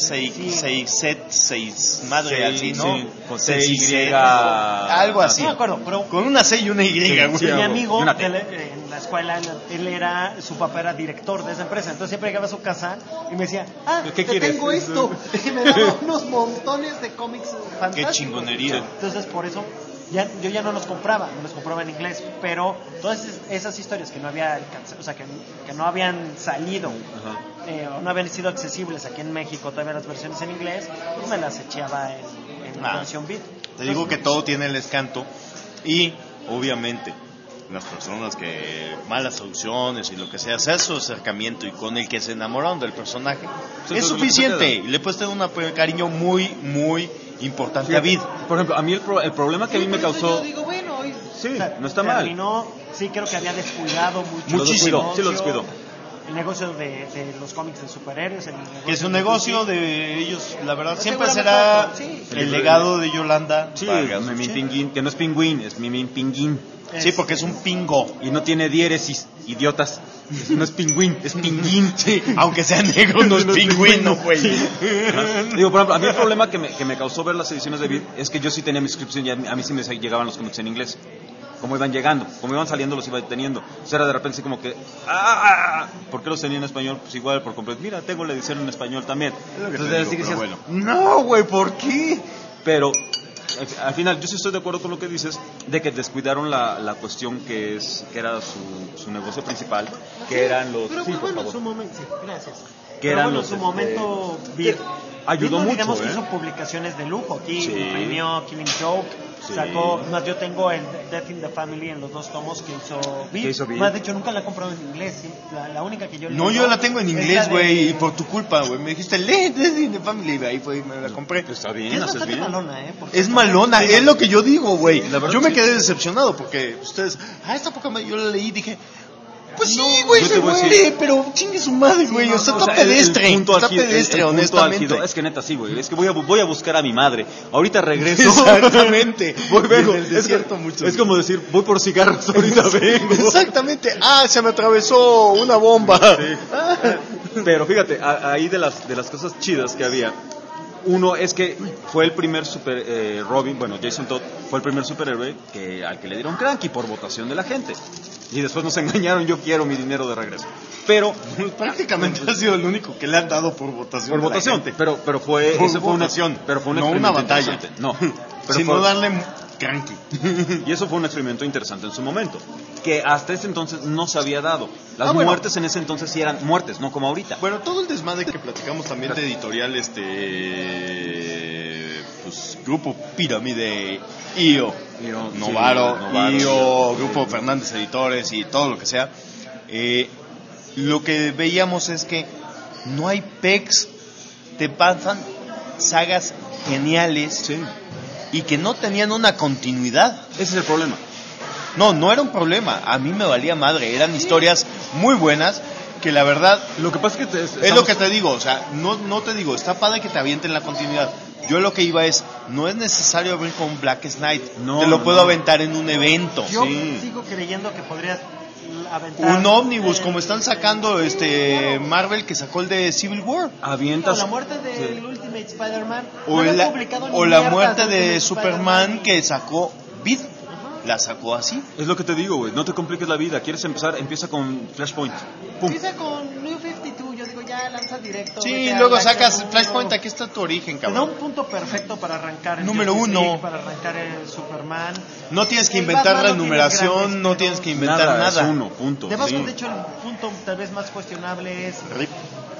madre así, ¿no? Sí, con CY. Algo así. No me acuerdo, pero Con una C y una Y, Sí, güey. sí, mi algo. amigo Y una T. en la escuela, su papá era director de esa empresa, entonces siempre llegaba a su casa y me decía, ¿Qué quieres? tengo esto, y me daba unos montones de cómics fantásticos. Qué chingonería. Entonces por eso yo ya no los compraba en inglés, pero todas esas historias que no había alcanzado, o sea, que no habían salido, o no habían sido accesibles aquí en México, todavía las versiones en inglés, pues me las echaba en la versión Vid. Te digo que todo tiene el escanto y obviamente las personas que malas traducciones y lo que sea, hacer su acercamiento y con el que se enamoraron del personaje Sí, es eso es lo que suficiente te y le puedes tener un cariño muy, muy importante a Fíjate, Vid. por ejemplo, a mí el problema que a mí me causó... Yo digo, bueno, Sí, o sea, no está mal. terminó, sí creo que había descuidado mucho. Lo descuidó, sí lo descuidó. el negocio de los cómics de superhéroes. Que es un negocio de ellos, la verdad, Pues siempre seguramente será sí. el legado de Yolanda. Sí, Vargas. Mimín Pinguín, que no es pingüín, es Mimín Pinguín. Sí, porque es un pingo. Y no tiene diéresis, idiotas. No es pingüín, es pinguín. Sí, aunque sea negro, no es pingüino, güey. Digo, por ejemplo, a mí el problema que me causó ver las ediciones de Vid es que yo sí tenía mi suscripción y a mí sí me llegaban los cómics en inglés. Como iban llegando, como iban saliendo los iba teniendo. O sea, era de repente así como que, ¿por qué los tenía en español? Pues igual, por completo. Mira, tengo la edición en español también. Entonces, así que decías, bueno. no, güey, ¿por qué? Pero al final, yo sí estoy de acuerdo con lo que dices, de que descuidaron la cuestión que era su negocio principal, que eran los... Pero Sí, por bueno, favor. su momento, sí, gracias. Que Pero eran bueno, los, su momento Vid. ayudó no mucho, digamos que ¿eh? hizo publicaciones de lujo. Aquí Sí. imprimió Killing Joke, Sí. sacó, más yo tengo el Death in the Family en los 2 tomos que hizo Vid. Que hizo Vid. Más de hecho nunca la he comprado en inglés, ¿sí? La única que yo No, leo yo la tengo en es la inglés, de- güey, y por tu culpa, güey. Me dijiste, lee Disney the Family, ahí fue y me la compré. Está Y bien, es haces bastante bien. malona, porque Es malona, es lo que yo digo, güey. La verdad, Yo me sí. quedé decepcionado porque ustedes, esta poca yo la leí y dije, pues No, sí, güey, yo se te voy a muere, decir- pero chingue su madre, güey. O sea, está pedestre, está pedestre, honestamente. Es que neta sí, güey. Es que voy a buscar a mi madre. Ahorita regreso. Exactamente. Vengo. Desde el desierto, mucho. Es como decir, voy por cigarros, ahorita vengo. Exactamente. Se me atravesó una bomba. Pero fíjate, ahí de las cosas chidas que había, uno es que fue el primer Robin, bueno, Jason Todd fue el primer superhéroe al que le dieron cranky por votación de la gente. Y después nos engañaron, yo quiero mi dinero de regreso. Pero Prácticamente ha sido el único que le han dado por votación. por de la votación, gente. pero fue Por ese fue votación, pero fue un no una experimento batalla. interesante. No, pero Sin fue- no darle cranky. y eso fue un experimento interesante en su momento, que hasta ese entonces no se había dado. Las Bueno. muertes en ese entonces sí eran muertes, no como ahorita. Bueno, todo el desmadre que platicamos también de editorial, pues, Grupo Pirámide, IO, Novaro, IO, Grupo Fernández Editores y todo lo que sea, lo que veíamos es que no hay pecs, te pasan sagas geniales Sí, y que no tenían una continuidad. ese es el problema. No era un problema, a mí me valía madre, eran historias muy buenas que la verdad Lo que pasa es que es lo que te digo, o sea, no te digo, está padre que te avienten la continuidad. Yo lo que iba es, no es necesario abrir con Blackest Night, No, te lo no, puedo no. aventar en un evento. Yo Sí. sigo creyendo que podrías aventar Un ómnibus, como están sacando Marvel que sacó el de Civil War. O avientas la muerte del Ultimate Spider-Man. O No habían la, publicado ni o la mierdas muerte de Ultimate Superman Spider-Man. que sacó Vid. La sacó así. Es lo que te digo, güey, no te compliques la vida. ¿Quieres empezar? Empieza con Flashpoint. Pum. Empieza con New 52, yo digo ya lanza directo. Sí, vete a luego Black sacas Adam Flashpoint, 1. aquí está tu origen, Te da un cabrón. punto perfecto para arrancar el Número Justice 1. League, para arrancar el Superman. No tienes que El inventar Batman la no tiene numeración, grandes no pedos. tienes que inventar nada. Es uno, punto. De sí. de hecho, el punto tal vez más cuestionable es. Rip.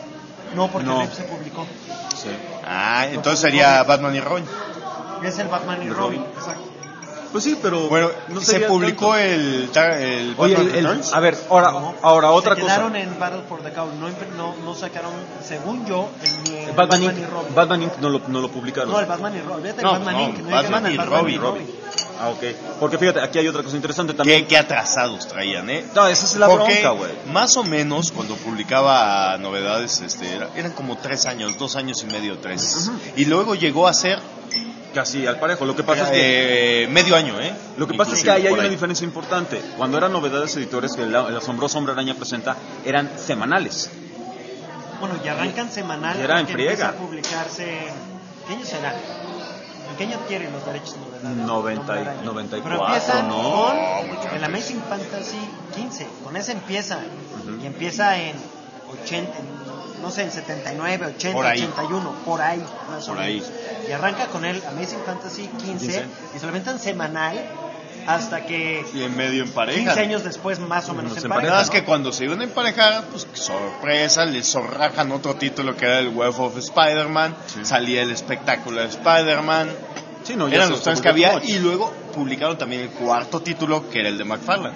No, porque No. Rip se publicó. Sí. Entonces sería Batman y Robin. Es el Batman y De Robin. Robin. Exacto. Pues sí, pero Bueno, no se sería publicó tanto. el Oye, Batman Returns. a ver, ahora otra se cosa. quedaron en Battle for the Cowl. No sacaron, según yo, el Batman y Inc. Robin. Batman Inc. no lo publicaron. No, el Batman y Robin. Olvídate del No, Batman no, Inc. No Batman el y Batman y Robin. Robin. Ah, ok. Porque fíjate, aquí hay otra cosa interesante también. Qué atrasados traían, ¿eh? No, esa es la Porque bronca, güey. más o menos cuando publicaba novedades, eran como 3 años, 2 años y medio, 3. Y luego llegó a ser Casi al parejo. Lo que pasa es que medio año, ¿eh? Lo que pasa es que Inclusive, ahí hay por una diferencia importante. Cuando eran novedades editores que el asombroso Hombre Araña presenta, eran semanales. Bueno, y arrancan semanal. Y era en porque empieza friega. a publicarse. ¿Qué año será? ¿En qué año adquieren los derechos de novedades? 90 y- Hombre Araña. 94, Pero empiezan ¿no? con el Amazing Fantasy 15. Con ese empieza. Y empieza en 80, no sé, en 79, 80, Por ahí. 81, por ahí, más o Por ahí. menos. Y arranca con el Amazing Fantasy 15 15. y se lo aventan semanal hasta que Y en medio en pareja. 15 años después más o menos Nos en emparejan, pareja. Nada más que cuando se iban en pareja, pues sorpresa, les zorrajan otro título que era el Web of Spider-Man, salía el espectáculo de Spider-Man, Sí, no, ya eran se los tres volvió que había, mucho. y luego publicaron también el cuarto título que era el de McFarlane,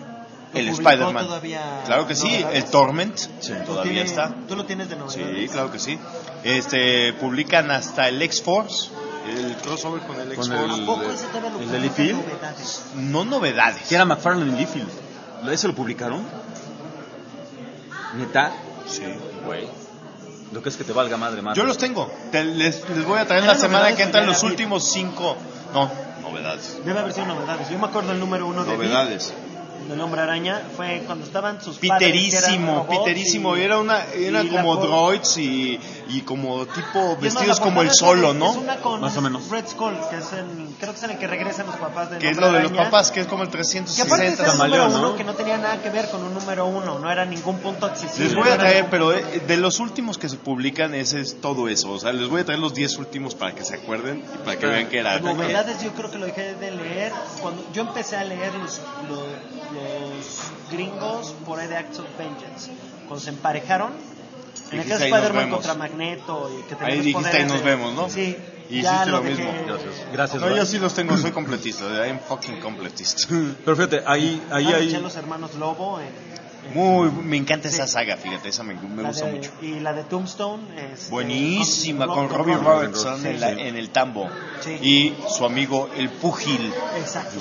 ¿Lo el publicó Spider-Man. todavía Claro que sí, novedades? el Torment Sí. todavía ¿Tiene- está. ¿Tú lo tienes de novedades? Sí, claro que sí. Publican hasta el X-Force, el crossover con el Con X-Force. ¿A poco ese todavía lo el de publican Liefeld? novedades? No novedades. Que era McFarlane y Liefeld. ¿Ese lo publicaron? ¿Neta? Sí. Güey. Lo que es que te valga madre, Marvel. Yo los tengo. Les voy a traer la semana que entra los últimos 5. No, novedades. Debe haber sido novedades. Yo me acuerdo el número 1 de Novedades. del Hombre Araña fue cuando estaban sus padres, que Piterísimo, eran robots, piterísimo. y Era y como la droids y como tipo y es más, vestidos la como el portada Solo, es ¿no? una con Más o menos. Red Skull, que es creo que es en el que regresan los papás del Que es Hombre lo de los Araña. papás, que es como el Que aparte 360. es el número Camaleón, 1, ¿no? que no tenía nada que ver con un número 1, no era ningún punto accesible. Les voy a no era traer, ningún pero punto- de los últimos que se publican, ese es todo eso. O sea, les voy a traer los 10 últimos para que se acuerden y para que vean que era. Novedades yo creo que lo dejé de leer cuando yo empecé a leer los gringos por ahí de Acts of Vengeance. Cuando se emparejaron, en el Dijiste, caso ahí nos Spider-Man vemos. contra Magneto y que tenía Ahí los dijiste, poderes ahí nos de- vemos, ¿no? Sí, Y ya hiciste lo lo dejé. mismo. Gracias, No, Brian. yo sí los tengo, soy completista. I'm fucking completist. Pero fíjate, ahí Eché hay... los hermanos Lobo Me encanta esa Sí. saga, fíjate, esa me la gusta de- mucho. y la de Tombstone Buenísima, con Robbie Robbie Robertson Sí, en el tambo. Sí. Y su amigo, el Púgil, Exacto.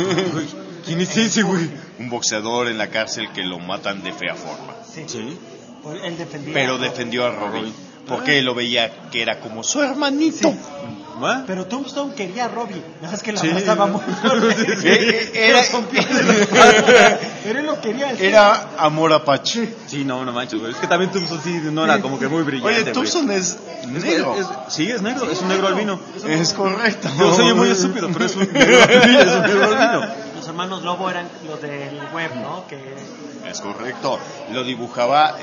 ¿Quién es ese, güey? un boxeador en la cárcel que lo matan de fea forma. Sí. Sí. Pues él defendía. Pero defendió a Robbie, porque él lo veía que era como su hermanito. Sí. ¿Va? Pero Tombstone quería a Robbie, nada más que la Sí. abrazaba muy fuerte. Era- Pero él lo quería. Era amor apache. Sí, no manches, güey. Es que también Thompson sí no era como que muy brillante, Oye, güey. Thompson es negro. Sí, es negro, es un negro albino. Es correcto. Yo soy muy estúpido, pero es un negro albino, es un negro albino. Los hermanos Lobo eran los del web, ¿no? Que Es correcto. Lo dibujaba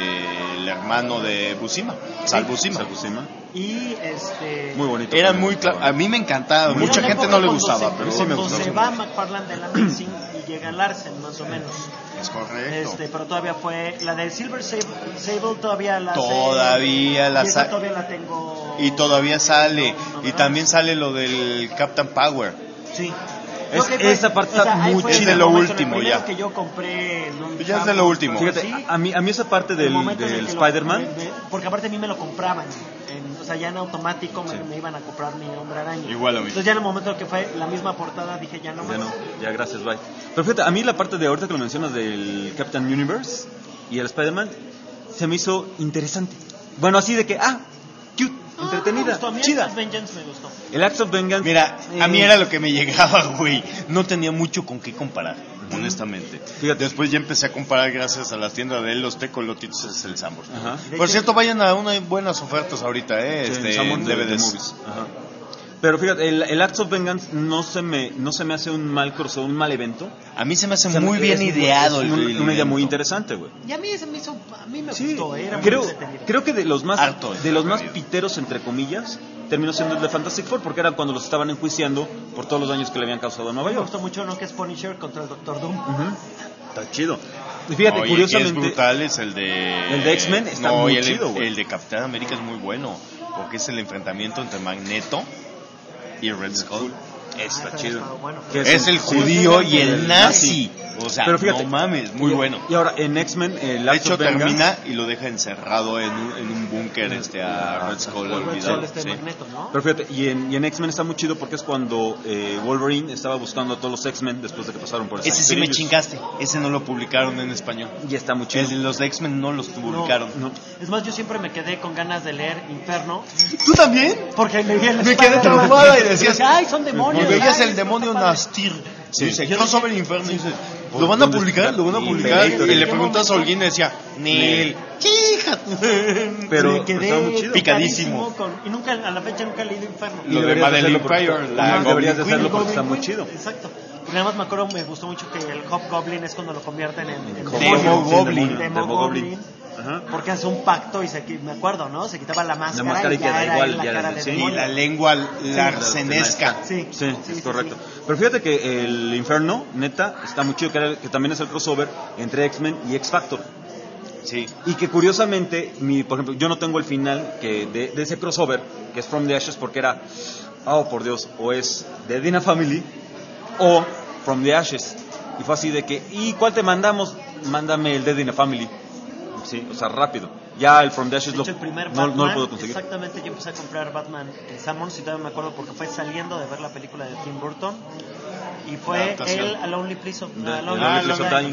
el hermano de Buscema, Sal Buscema. Buscema. y Muy bonito. Era muy a mí me encantaba, mucha Era la gente época no le cuando gustaba, se- pero sí me cuando se gustaba. va McFarlane de la Amazing y llega Larsen, más o menos. Es correcto. Pero todavía fue la de Silver Sable todavía la Todavía la y esa sa- todavía la tengo. Y todavía sale. No, Y también sale lo del Captain Power. Sí. Es- No, que esa parte está ahí muy fue chida. el Es de lo momento, último, el primero ya. que yo compré en un Ya es de lo último. Fíjate, Sí. a mí esa parte El del momento en el que lo- Spider-Man, porque aparte a mí me lo compraban, o sea, ya en automático me iban a comprar mi Hombre Araña. Igual a mí. Entonces ya en el momento que fue la misma portada dije ya no ya más. no, ya gracias, bye. Pero fíjate, a mí la parte de ahorita que lo mencionas del Captain Universe y el Spider-Man se me hizo interesante. Bueno, así de que, cute, Me entretenida, gustó, a mí chida. Acts of Vengeance me gustó. El Acts of Vengeance. Mira, a mí era lo que me llegaba, güey. No tenía mucho con qué comparar, honestamente. Fíjate. Después ya empecé a comparar gracias a las tiendas de él, los tecolotitos, es el Sambor. Ajá. Por cierto, vayan a unas buenas ofertas ahorita, Sí, en Sanborns en de DVDs. movies. Ajá. Pero fíjate, el Acts of Vengeance no se me hace un mal crossover, un mal evento. A mí se me hace Se me- muy bien es ideado es el una idea muy evento. interesante, güey. Y a mí se me hizo, a mí me Sí, gustó, era muy creo entretenido. que de los más Harto entretenido. piteros entre comillas terminó siendo el de Fantastic Four porque era cuando los estaban enjuiciando por todos los daños que le habían causado a Nueva Me York. gustó mucho uno que es Punisher contra el Doctor Doom. Ujú. Está chido. Y fíjate, Oye, curiosamente, el que es brutal es el de... El de X-Men está No, muy y chido, güey. el de Capitán América es muy bueno, porque es el enfrentamiento entre Magneto y Red Skull. está ese chido. estaba bueno. Que Es el sí, judío sí, y el el nazi. O sea, Pero fíjate, no mames, muy y- bueno. Y ahora en X-Men, el De Acts hecho, of Vengeance, termina y lo deja encerrado en un búnker a Red Skull Red olvidado. Skull, Sí. Magneto, ¿no? Pero fíjate, y en X-Men está muy chido porque es cuando Wolverine estaba buscando a todos los X-Men después de que pasaron por Ese sí me chingaste. Ese no lo publicaron en español. Y está muy chido. Los de X-Men no los publicaron. No. Es más, yo siempre me quedé con ganas de leer Inferno, ¿Tú también? porque leí el Me quedé Spider-Man. traumada y decías, ay, son demonios. Y veías ay, el demonio está padre. Nastir. Sí. Dice, Yo crossover Inferno. Y dice, ¿lo van a ¿Dónde publicar? está? ¿Lo van a Y publicar? Peter, Y ¿en le qué preguntas a momento? Holguín y decía, Neil, híjate. Pero Me quedé estaba muy chido. Picadísimo. y nunca, a la fecha nunca he leído Inferno. Y Lo de deberías Madeline hacerlo porque- Pryor, la Ajá, deberías de Goblin hacerlo Queen. porque está Goblin muy Queen, chido. Exacto. Y nada más me acuerdo, me gustó mucho que el Hobgoblin es cuando lo convierten en Demogoblin. Demogoblin. Ajá. Porque hace un pacto y me acuerdo, ¿no? Se quitaba la máscara, máscara y y ya queda era igual, él la ya cara era- de sí. Y demonio. la lengua larcenesca. Sí, Sí, sí, es sí, correcto. sí. Pero fíjate que el Inferno, neta, está muy chido, que también es el crossover entre X-Men y X-Factor. Sí. Y que curiosamente, por ejemplo, yo no tengo el final de ese crossover, que es From the Ashes, porque era, oh por Dios, o es Dead in a Family o From the Ashes. Y fue así de que, ¿y cuál te mandamos? Mándame el Dead in a Family. Sí, o sea, rápido. Ya el From the Ashes De hecho, el primer no Batman, lo puedo conseguir. exactamente, yo empecé a comprar Batman en Sanborns y todavía me acuerdo porque fue saliendo de ver la película de Tim Burton y La fue adaptación. él a Lonely Place of The Lonely Lonely Place of Place of Dying.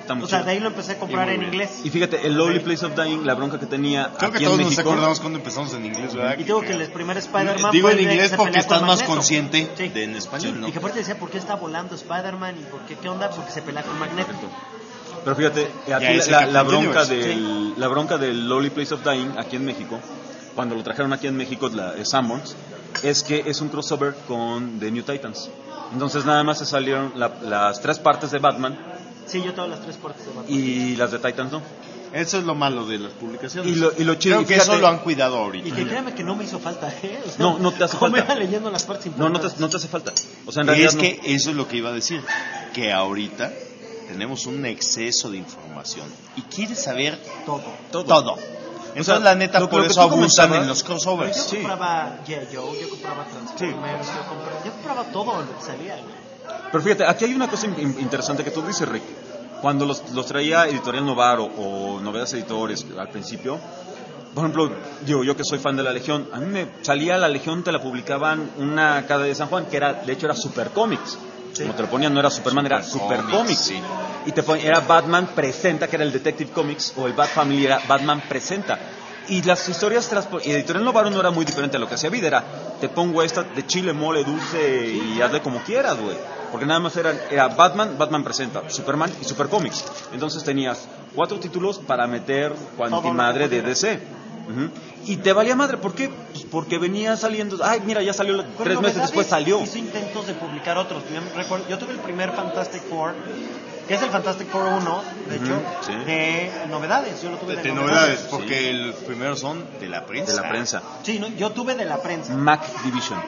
está muy O sea, chido. de ahí lo empecé a comprar en inglés. Y fíjate, el Lonely Place of Dying, la bronca que tenía Creo que aquí todos en nos México. acordamos cuando empezamos en inglés, ¿verdad? Y digo que el primer Spider-Man Digo fue en el de inglés que se porque pelea estás con más Magneto. consciente Sí. de en español, ¿no? Y que aparte decía, ¿por qué está volando Spider-Man? ¿Y por qué qué onda? Porque se pelea con Magneto. Pero fíjate, aquí es el la Captain bronca Universe. la bronca del Lonely Place of Dying aquí en México, cuando lo trajeron aquí en México, Sanborns, es que es un crossover con The New Titans. Entonces nada más se salieron las 3 partes de Batman Sí, yo tengo las 3 partes de Batman. y las de Titans no. Eso es lo malo de las publicaciones. Y lo chido, Creo que fíjate, eso lo han cuidado ahorita. Y que créeme que no me hizo falta, ¿eh? O sea, No te hace como falta. iba leyendo las partes no importantes. te hace falta. O sea, en realidad Es no. que eso es lo que iba a decir, que ahorita tenemos un exceso de información y quieres saber todo. Entonces, la neta, lo por que eso tú abusan comentabas- en los crossovers. Yo Sí. compraba G.I. Joe, yo compraba Transformers, yo compraba todo lo que salía, güey. Pero fíjate, aquí hay una cosa interesante que tú dices, Rick. Cuando los traía Editorial Novaro o Novedades Editores al principio, por ejemplo, yo que soy fan de la Legión, a mí me salía la Legión, te la publicaban una cada de San Juan, que de hecho era Super Comics. Como te lo ponían, no era Superman, era Super Comics. Sí. Y era Batman Presenta, que era el Detective Comics, o el Bat Family era Batman Presenta. Y las historias, y Editorial Novaro no era muy diferente a lo que hacía Vida, era, te pongo esta de chile, mole, dulce, y hazle como quieras, güey. Porque nada más era Batman Presenta, Superman y Super Comics. Entonces tenías 4 títulos para meter cuantimadre de DC. Ujú. Y te valía madre, ¿por qué? Pues porque venía saliendo, ay, mira, ya salió, 3 meses después salió. Hizo intentos de publicar otros. Yo tuve el primer Fantastic Four, que es el Fantastic Four 1, de hecho, sí. de novedades. Yo lo tuve De novedades, porque los primeros son de la prensa. De la prensa. Sí, no, yo tuve de la prensa. Mac Division.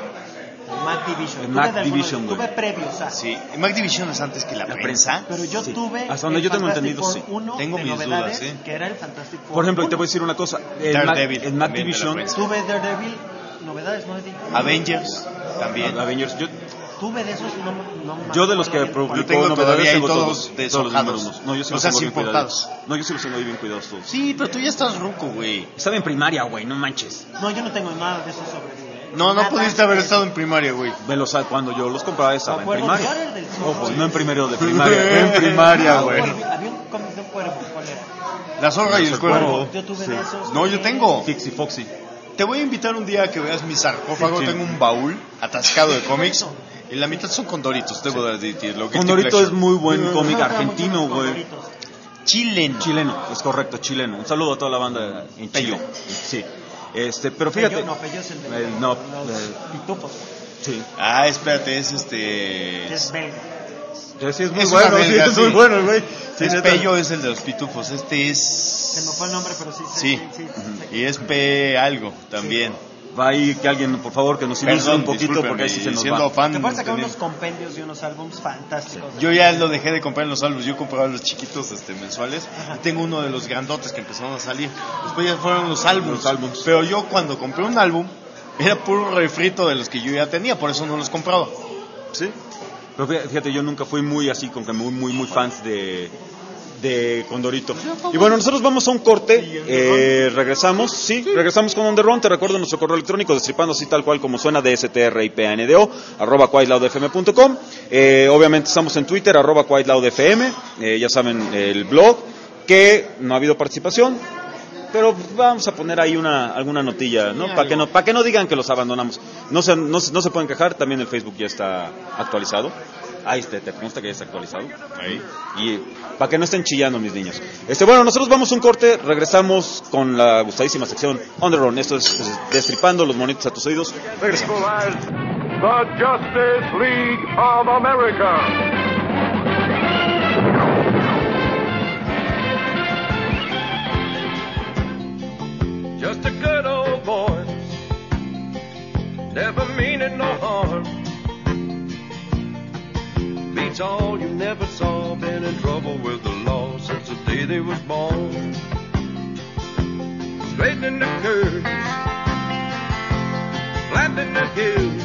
Mac Division. El Tuve Mac de algunos, Division, tuve güey. previos a. Sí, Mac Division es antes que la prensa. Pero yo Sí. tuve Hasta donde el yo tengo Fantastic entendido, Four sí. 1 Tengo de mis novedades, dudas, que era el Fantastic Four Por ejemplo, 1. te voy a decir una cosa. Daredevil, El Mac también de la Division, prensa. Tuve Daredevil, novedades, no dije. Avengers también. Avengers, Tuve de esos, no me yo de los que acuerdo bien. Yo tengo publicó todavía novedades ahí tengo todos todos los deshojados. números unos. No, yo sí O los sea, tengo bien importados. cuidados. No, yo sí los tengo ahí bien cuidados todos. Sí, pero tú ya estás ruco, güey. Estaba en primaria, güey, no manches. No, yo no tengo nada de eso sobrevive. No Nada, pudiste haber estado en primaria, güey. Cuando yo los compraba estaba Me en acuerdo, primaria. yo era el del sur, Ojo, güey. no en primero de primaria, en primaria, Ah, güey. Había un cómic de un cuervo, ¿cuál era? La zorra y el cuervo. Yo tuve de esos. No, yo tengo. Fixie Foxy. Te voy a invitar un día a que veas mi sarcófago. Sí. Tengo un baúl atascado de cómics. Y la mitad son condoritos, debo de admitirlo. Condorito es muy buen cómic Ajá, argentino, muchos güey. favoritos. Chileno. Chileno, es correcto, chileno. Un saludo a toda la banda en Chile. Sí. Pero fíjate. Pello es el de No, los pitufos, sí. Ah, espérate, es que es belga. Sí, es muy Es bueno, una sí, belga, es muy sí. bueno, güey. Sí, es neta. Pello, es el de los pitufos. Este Se me es. fue el nombre, pero sí. Sí. Y es P algo también. Va ahí que alguien, por favor, que nos ilustre un poquito, porque ahí sí se nos siendo va. fan. Te pueden sacar tenía- unos compendios y unos álbums fantásticos. Yo ya lo dejé de comprar en los álbumes, yo compraba los chiquitos mensuales. Y tengo uno de los grandotes que empezaron a salir. Después ya fueron los álbumes. Pero yo cuando compré un álbum, era puro refrito de los que yo ya tenía, por eso no los compraba. Sí. Pero fíjate, yo nunca fui muy así, como que muy fans de Condorito. Y bueno, nosotros vamos a un corte, regresamos con On The Run. Te recuerdo nuestro correo electrónico, destripando así tal cual como suena, DSTRIPANDO @quietloudfm.com. Obviamente estamos en Twitter, @quietloudfm. Ya saben, el blog, que no ha habido participación, pero vamos a poner ahí alguna notilla, ¿no? Para que no digan que los abandonamos. No se pueden quejar, también el Facebook ya está actualizado. Ahí te consta que ya está actualizado. Ahí. Y para que no estén chillando, mis niños. Bueno, nosotros vamos a un corte, regresamos con la gustadísima sección On The Run. Esto es destripando los monitos a tus oídos. Regresamos. As the Justice League of America. Just a good old boy, never meaning no harm. Beats all you never saw, been in trouble with the law since the day they was born. Straightening the curves, flattening the hills.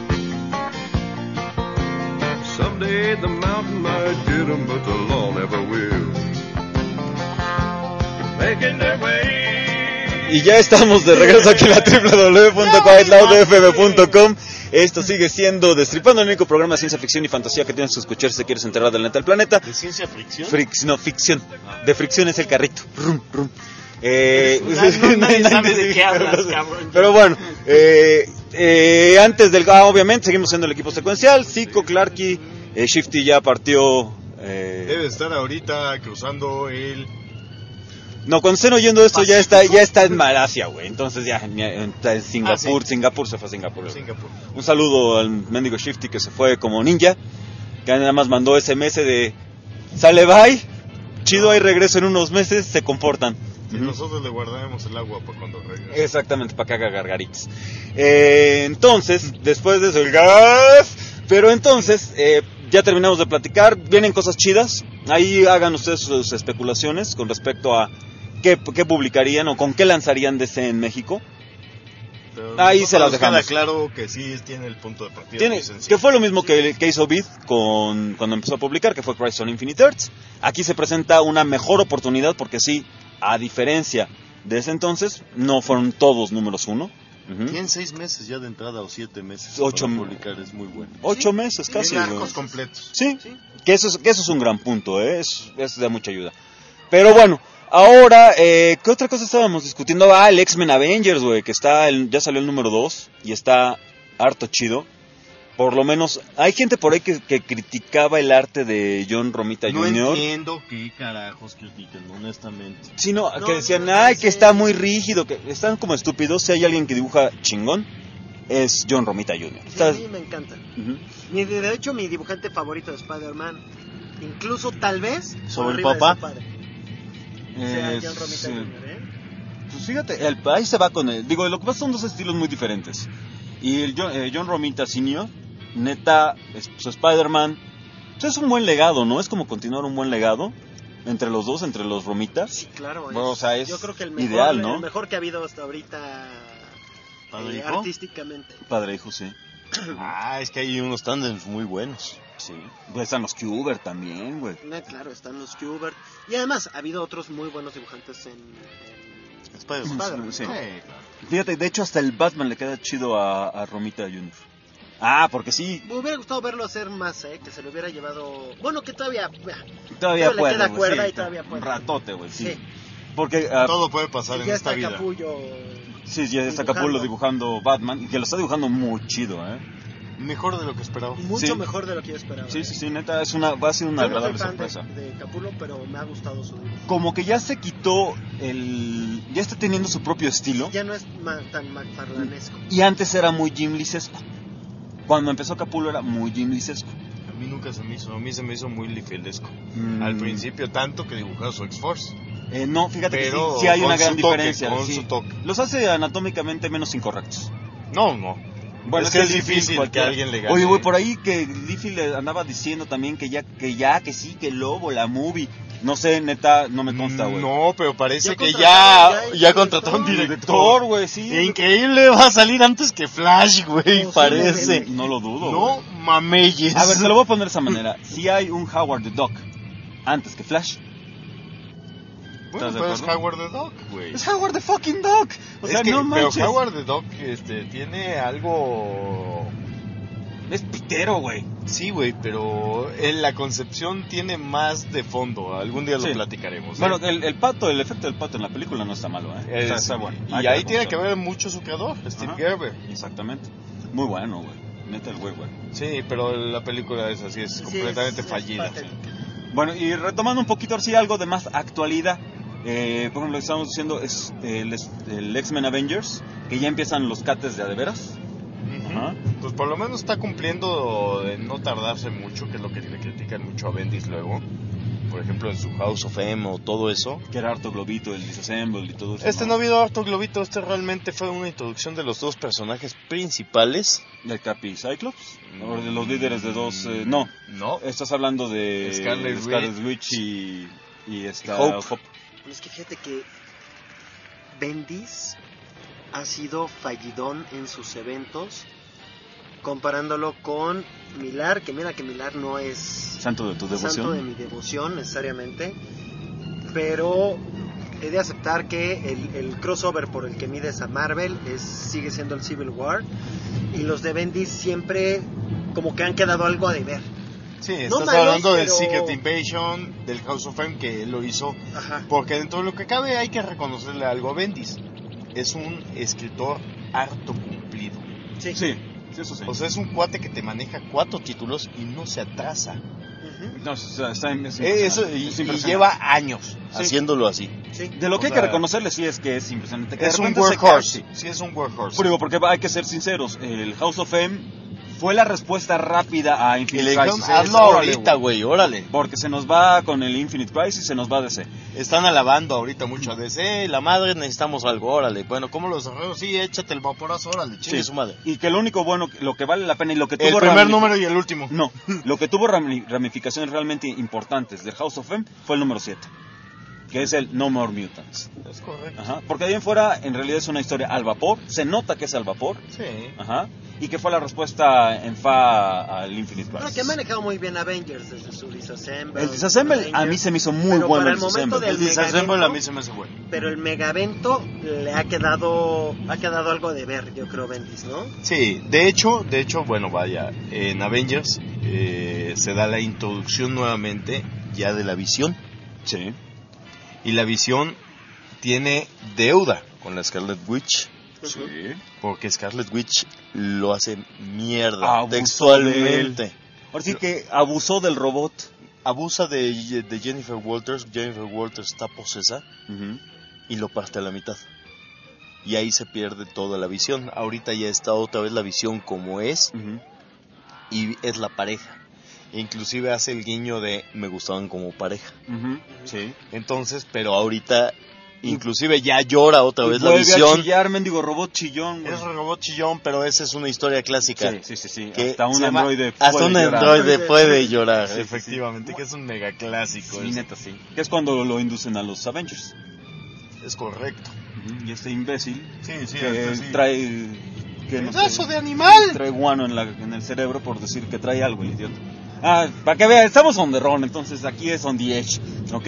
Someday the mountain might get 'em, but the law never will. Making their way. Y ya estamos de regreso aquí en la www.quietloudfm.com. Esto sigue siendo Destripando, el único programa de ciencia ficción y fantasía que tienes que escuchar si quieres enterar del neta del planeta. ¿De ciencia fricción? No, ficción. De fricción es el carrito. Rum, rum. Nadie sabe de qué hablas, cabrón. Pero bueno, antes del... obviamente, seguimos siendo el equipo secuencial. Zico, Clarky, Shifty ya partió... Debe estar ahorita cruzando el... No, cuando estén oyendo esto ya está en Malasia, güey. Entonces ya está en Singapur. Sí. Singapur se fue a Singapur. Un saludo al mendigo Shifty que se fue como ninja. Que nada más mandó SMS de... Sale, bye. Chido, ahí regreso en unos meses. Se comportan. Y nosotros le guardaremos el agua para cuando regrese. Exactamente, para que haga gargaritas. Entonces, después de eso, el gas. Pero entonces, ya terminamos de platicar. Vienen cosas chidas. Ahí hagan ustedes sus especulaciones con respecto a qué publicarían o con qué lanzarían DC en México. Pero ahí se las dejamos. Queda claro que sí tiene el punto de partida. Que fue lo mismo que hizo Vid cuando empezó a publicar, que fue Crisis on Infinite Earths. Aquí se presenta una mejor oportunidad porque sí, a diferencia de ese entonces, no fueron todos números 1. Tienen 6 meses ya de entrada o 7 meses 8 para publicar, es muy bueno. 8 meses casi. Arcos completos. Sí, que eso es un gran punto, es de mucha ayuda. Pero bueno, ahora, ¿qué otra cosa estábamos discutiendo? El X-Men Avengers, güey, que ya salió el número 2 y está harto chido. Por lo menos, hay gente por ahí que criticaba el arte de John Romita Jr. No entiendo qué carajos critican, honestamente. Sino que decían, que está muy rígido, que están como estúpidos. Si hay alguien que dibuja chingón, es John Romita Jr. Sí, a mí me encanta. De hecho, mi dibujante favorito de Spider-Man, incluso tal vez sobre el papá. John Romita Jr., Pues fíjate, ahí se va con él. Digo, lo que pasa son dos estilos muy diferentes. Y el John Romita Sr., neta, su Spider-Man, pues es un buen legado, ¿no? Es como continuar un buen legado entre los dos, entre los Romitas. Sí, claro. Bueno, o sea, es yo creo que el mejor, ideal, ¿no? El mejor que ha habido hasta ahorita artísticamente. Padre hijo, sí. Es que hay unos tandems muy buenos. Sí. Pues están los Kubert también, güey. Claro, están los Kubert. Y además, ha habido otros muy buenos dibujantes en Spider-Man. Sí. ¿No? Fíjate, de hecho hasta el Batman le queda chido a Romita Jr. Porque sí. Me hubiera gustado verlo hacer más, que se lo hubiera llevado... Bueno, que todavía puede, le queda cuerda y todavía puede. Un ratote, güey, sí. Sí. Porque... todo puede pasar en esta vida. Capullo... Sí, ya está Capullo dibujando Batman, y que lo está dibujando muy chido, Mejor de lo que esperaba. Mucho mejor de lo que yo esperaba. Sí, neta, va a ser una agradable sorpresa. De Capullo, pero me ha gustado su dibujo. Como que ya se quitó ya está teniendo su propio estilo. Ya no es tan McFarlanesco. Y antes era muy Jim Lee-esco. Cuando empezó Capullo era muy Jim Lee-esco. A mí nunca se me hizo, a mí se me hizo muy Liefeld-esco. Al principio tanto que dibujaba su X-Force. No, fíjate pero que sí hay una gran diferencia. Con su toque. Los hace anatómicamente menos incorrectos. No. Bueno, es que es difícil que alguien le gane. Oye, güey, por ahí que Liefeld le andaba diciendo también que sí, que Lobo, la movie. No sé, neta, no me consta, güey. No, pero parece que ya contrató un director, güey, sí. Increíble, va a salir antes que Flash, güey, parece. No lo dudo. No mameyes. A ver, se lo voy a poner de esa manera. Si hay un Howard the Duck antes que Flash. Bueno, pero es Howard the Duck, güey. Es Howard the fucking Duck. O sea, no manches. Pero Howard the Duck tiene algo... Es pitero, güey. Sí, güey, pero en la concepción tiene más de fondo. Algún día lo platicaremos. Bueno, el efecto del pato en la película no está malo, está bueno. Y ahí tiene que ver mucho su creador, Steve Gerber. Exactamente. Muy bueno, güey. Neta el güey. Sí, pero la película es así, es completamente fallida. Bueno, y retomando un poquito así algo de más actualidad. Por ejemplo, lo que estábamos diciendo es el X-Men Avengers, que ya empiezan los cates de adeveras. Pues por lo menos está cumpliendo de no tardarse mucho, que es lo que le critican mucho a Bendis luego. Por ejemplo, en su House of M o todo eso. Que era harto globito, el Disassemble y todo eso. No ha habido harto globito, realmente fue una introducción de los dos personajes principales. ¿Del Capi Cyclops? ¿O de los líderes de dos? No. Estás hablando de Scarlet Witch y Hope. Es que fíjate que Bendis ha sido fallidón en sus eventos, comparándolo con Millar, que mira que Millar no es santo de tu devoción, santo de mi devoción necesariamente, pero he de aceptar que el crossover por el que mides a Marvel sigue siendo el Civil War, y los de Bendis siempre como que han quedado algo a deber. Sí, No estás malos, hablando del pero- Secret Invasion, del House of M, que él lo hizo. Ajá. Porque dentro de lo que cabe hay que reconocerle algo a Bendis. Es un escritor harto cumplido. Sí. Sí, eso sí. O sea, es un cuate que te maneja 4 títulos y no se atrasa. Ujú. No, es impresionante. Eso, Es y impresionante. lleva años Sí. haciéndolo así. Sí. De lo que o hay que sea, reconocerle sí es que es impresionante. Que de Es un repente se workhorse. cache. Sí, es un workhorse. Pero digo, porque hay que ser sinceros, el House of M fue la respuesta rápida a Y Infinite le dijeron, Crisis. hazlo Órale, ahorita, güey, órale. Porque se nos va con el Infinite Crisis, se nos va a DC. Están alabando ahorita mucho a DC, la madre necesitamos algo, órale. Bueno, ¿cómo lo desarrollo? Sí, échate el vaporazo, órale, chingue su madre. Y que lo único bueno, lo que vale la pena y lo que tuvo El primer rami- número y el último. No, lo que tuvo ramificaciones realmente importantes del House of M fue el número 7, que es el No More Mutants. Es correcto. Ajá, porque ahí en fuera en realidad es una historia al vapor, se nota que es al vapor, Sí. ajá, y que fue la respuesta en fa al Infinite Bueno, Crisis. que ha manejado muy bien Avengers desde su Disassemble. El Disassemble a Avengers, mí se me hizo muy pero bueno para el el momento Disassemble. del El Disassemble mega a mí se me hace bueno. Pero el megavento le ha quedado algo de ver, yo creo, Bendis, ¿no? Sí, de hecho, bueno, vaya, en Avengers se da la introducción nuevamente ya de la Visión. Sí. Y la Visión tiene deuda con la Scarlet Witch. Sí. Porque Scarlet Witch lo hace mierda, Abusó textualmente. Ahora sí que abusó del robot. Abusa de Jennifer Walters. Jennifer Walters está posesa Ujú. y lo parte a la mitad. Y ahí se pierde toda la Visión. Ahorita ya está otra vez la Visión como es Ujú. y es la pareja. Inclusive hace el guiño de me gustaban como pareja. Ujú. Sí. Entonces, pero ahorita inclusive ya llora otra vez la Vuelve Visión. a chillar, mendigo robot chillón, güey. Es un robot chillón, pero esa es una historia clásica. Sí. Que Hasta un se llama- androide hasta puede un llorar. androide puede llorar, Sí, sí, efectivamente, que es un mega clásico. Sí, neta, sí. Que es cuando lo inducen a los Avengers. Es correcto. Ujú. Y este imbécil Sí, que trae... Que no ¡Pedazo sé, de animal! trae guano en el cerebro por decir que trae algo, el idiota. Ah, para que vean, estamos on the run, entonces aquí es on the edge, ¿ok?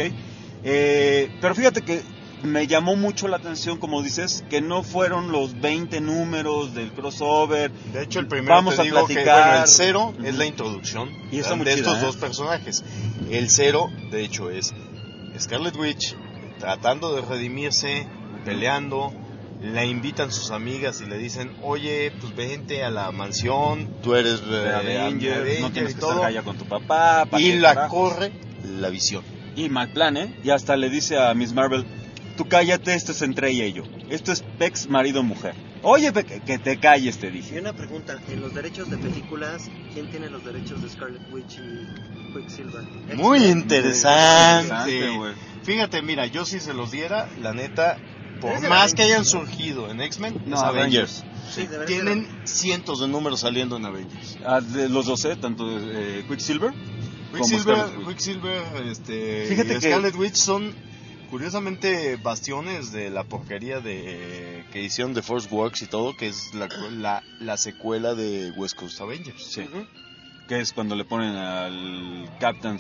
Pero fíjate que me llamó mucho la atención, como dices, que no fueron los 20 números del crossover. De hecho, el primero Vamos te a digo que platicar. bueno, el 0 Ujú. es la introducción Y está muy de chida, estos ¿eh? dos personajes. El 0, de hecho, es Scarlet Witch tratando de redimirse, peleando. La invitan sus amigas y le dicen, oye, pues vente a la mansión, tú eres De Avengers, Avenger no tienes y que todo. estar allá con tu papá. ¿pa' Y qué la carajos? corre la Visión. Y mal plan, ¿eh? Y hasta le dice a Miss Marvel, tú cállate, esto es entre ella y yo. Esto es ex marido-mujer. Oye, que te calles, te Y dije. una pregunta, en los derechos de películas, ¿quién tiene los derechos de Scarlet Witch y Quicksilver? Muy X-Men. interesante. güey. Fíjate, mira, yo si se los diera, la neta, por Es de más que Avengers. hayan surgido en X-Men, No, es Avengers. Sí, debería Tienen cientos de números saliendo en Avengers. Ah, de los dos, tanto Quicksilver como Scarlet Witch. Quicksilver, Fíjate y que- Scarlet Witch son curiosamente bastiones de la porquería que hicieron de Force Works y todo, que es la secuela de West Coast Avengers. Sí. Que es cuando le ponen al Captain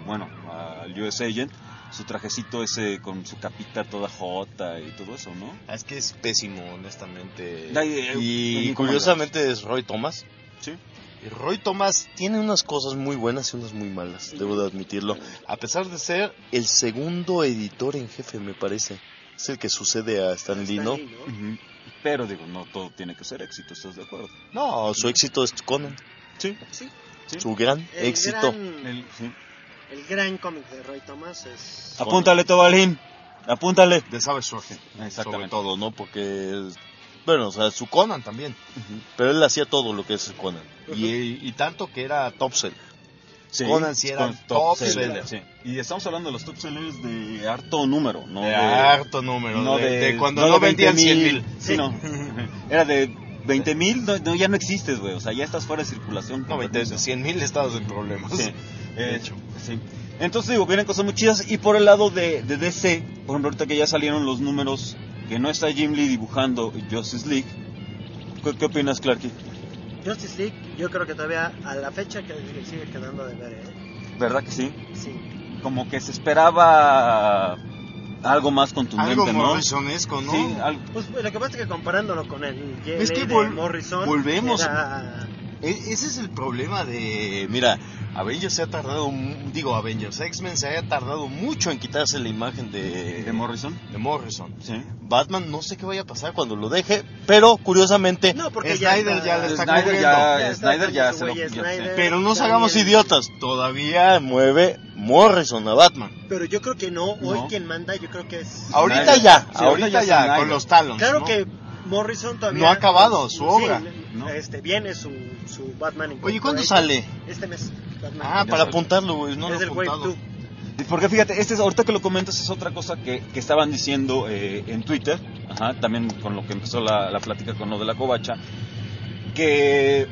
al US Agent, su trajecito ese con su capita toda jota y todo eso, ¿no? Es que es pésimo, honestamente. Ay, Y ¿cómo curiosamente es Roy Thomas. Sí. Y Roy Thomas tiene unas cosas muy buenas y unas muy malas, debo de admitirlo. A pesar de ser el segundo editor en jefe, me parece. Es el que sucede a Stan Lee, ¿no? Ujú. Pero digo, no todo tiene que ser éxito, ¿estás de acuerdo? No, su éxito es Conan. Sí. Sí. Sí. Su gran El éxito. Sí. El gran cómic de Roy Thomas es... Apúntale, Tobalín. Apúntale. De Savage Surfing. Exactamente. Sobre todo, ¿no? Porque, bueno, o sea, su Conan también. Pero él hacía todo lo que es Conan. Y tanto que era top seller. Sí, Conan sí era con top seller, seller. sí. Y estamos hablando de los top sellers de harto número, ¿no? De harto número. no de cuando no no de vendían 20,000. 100,000. Sí, no. Era de 20,000, no, ya no existes, güey. O sea, ya estás fuera de circulación. No, de 100,000 estabas en problemas. Sí. De hecho. Sí. Entonces digo, vienen cosas muy chidas. Y por el lado de DC, por ejemplo, ahorita que ya salieron los números, que no está Jim Lee dibujando Justice League. ¿Qué opinas, Clarky? Justice League, yo creo que todavía a la fecha que sigue quedando de ver, ¿eh? ¿Verdad que sí? Sí. Como que se esperaba algo más contundente, algo ¿no? morrisonesco, ¿no? Sí, algo. Pues lo que pasa es que comparándolo con el JLA Es que de Morrison, volvemos. era- Ese es el problema de... Mira, X-Men se ha tardado mucho en quitarse la imagen ¿De Morrison? de Morrison. Sí. Batman no sé qué vaya a pasar cuando lo deje, pero curiosamente No, porque ya Snyder está- ya lo está Snyder cubriendo. ya, está Snyder ya haciendo se lo... su güey, ya- Snyder. Pero no nos También- hagamos idiotas, todavía mueve Morrison a Batman. Pero yo creo que no, hoy No. quien manda yo creo que es... Ahorita Snyder. ya, Sí, ahorita ya ya, Snyder. con los Talons. Claro ¿no? que Morrison todavía... No ha acabado su obra, ¿no? Viene su Batman Oye, ¿cuándo Incorporated. sale? Este mes. Batman. Ah, para apuntarlo, güey, no es lo he el Wave apuntado. 2. Porque fíjate, ahorita que lo comentas es otra cosa que estaban diciendo en Twitter, también con lo que empezó la plática con lo de la covacha, que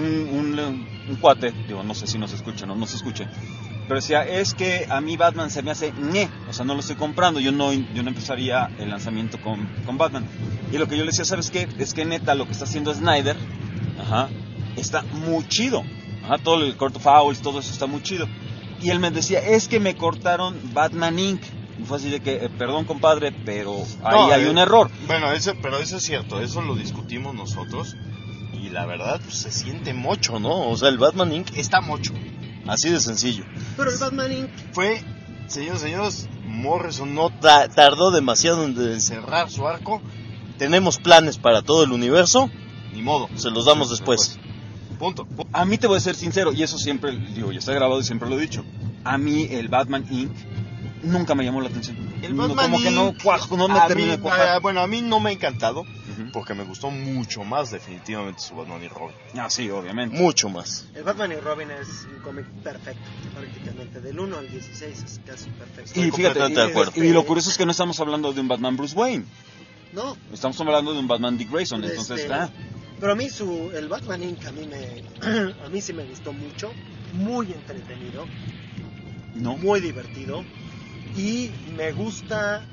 un cuate, digo, no sé si nos escucha o no se escuche, pero decía, es que a mí Batman se me hace ñe, o sea, no lo estoy comprando, yo no empezaría el lanzamiento con Batman. Y lo que yo le decía, ¿sabes qué? Es que neta, lo que está haciendo Snyder, está muy chido. Todo el Court of Owls, todo eso está muy chido. Y él me decía, es que me cortaron Batman Inc. Y fue así de que, perdón compadre, pero ahí No, hay un error. Bueno, pero eso es cierto, eso lo discutimos nosotros. Y la verdad, pues, se siente mocho, ¿no? O sea, el Batman Inc. está mocho. Así de sencillo. Pero el Batman Inc. Fue, señores, Morrison no tardó demasiado en cerrar su arco. Tenemos planes para todo el universo. Ni modo, se los damos después. Punto. A mí te voy a ser sincero, y eso siempre, digo, ya está grabado y siempre lo he dicho. A mí el Batman Inc. nunca me llamó la atención. El Batman como que no, Inc. no me termina de cuajar. Bueno, a mí no me ha encantado. Porque me gustó mucho más definitivamente su Batman y Robin. Ah, sí, obviamente. Mucho más. El Batman y Robin es un cómic perfecto, prácticamente. Del 1 al 16 es casi perfecto. Y fíjate, completamente de acuerdo. y lo curioso es que no estamos hablando de un Batman Bruce Wayne. No, Estamos hablando de un Batman Dick Grayson, entonces... pero a mí el Batman Inc. a mí sí me gustó mucho, muy entretenido, no. muy divertido y me gusta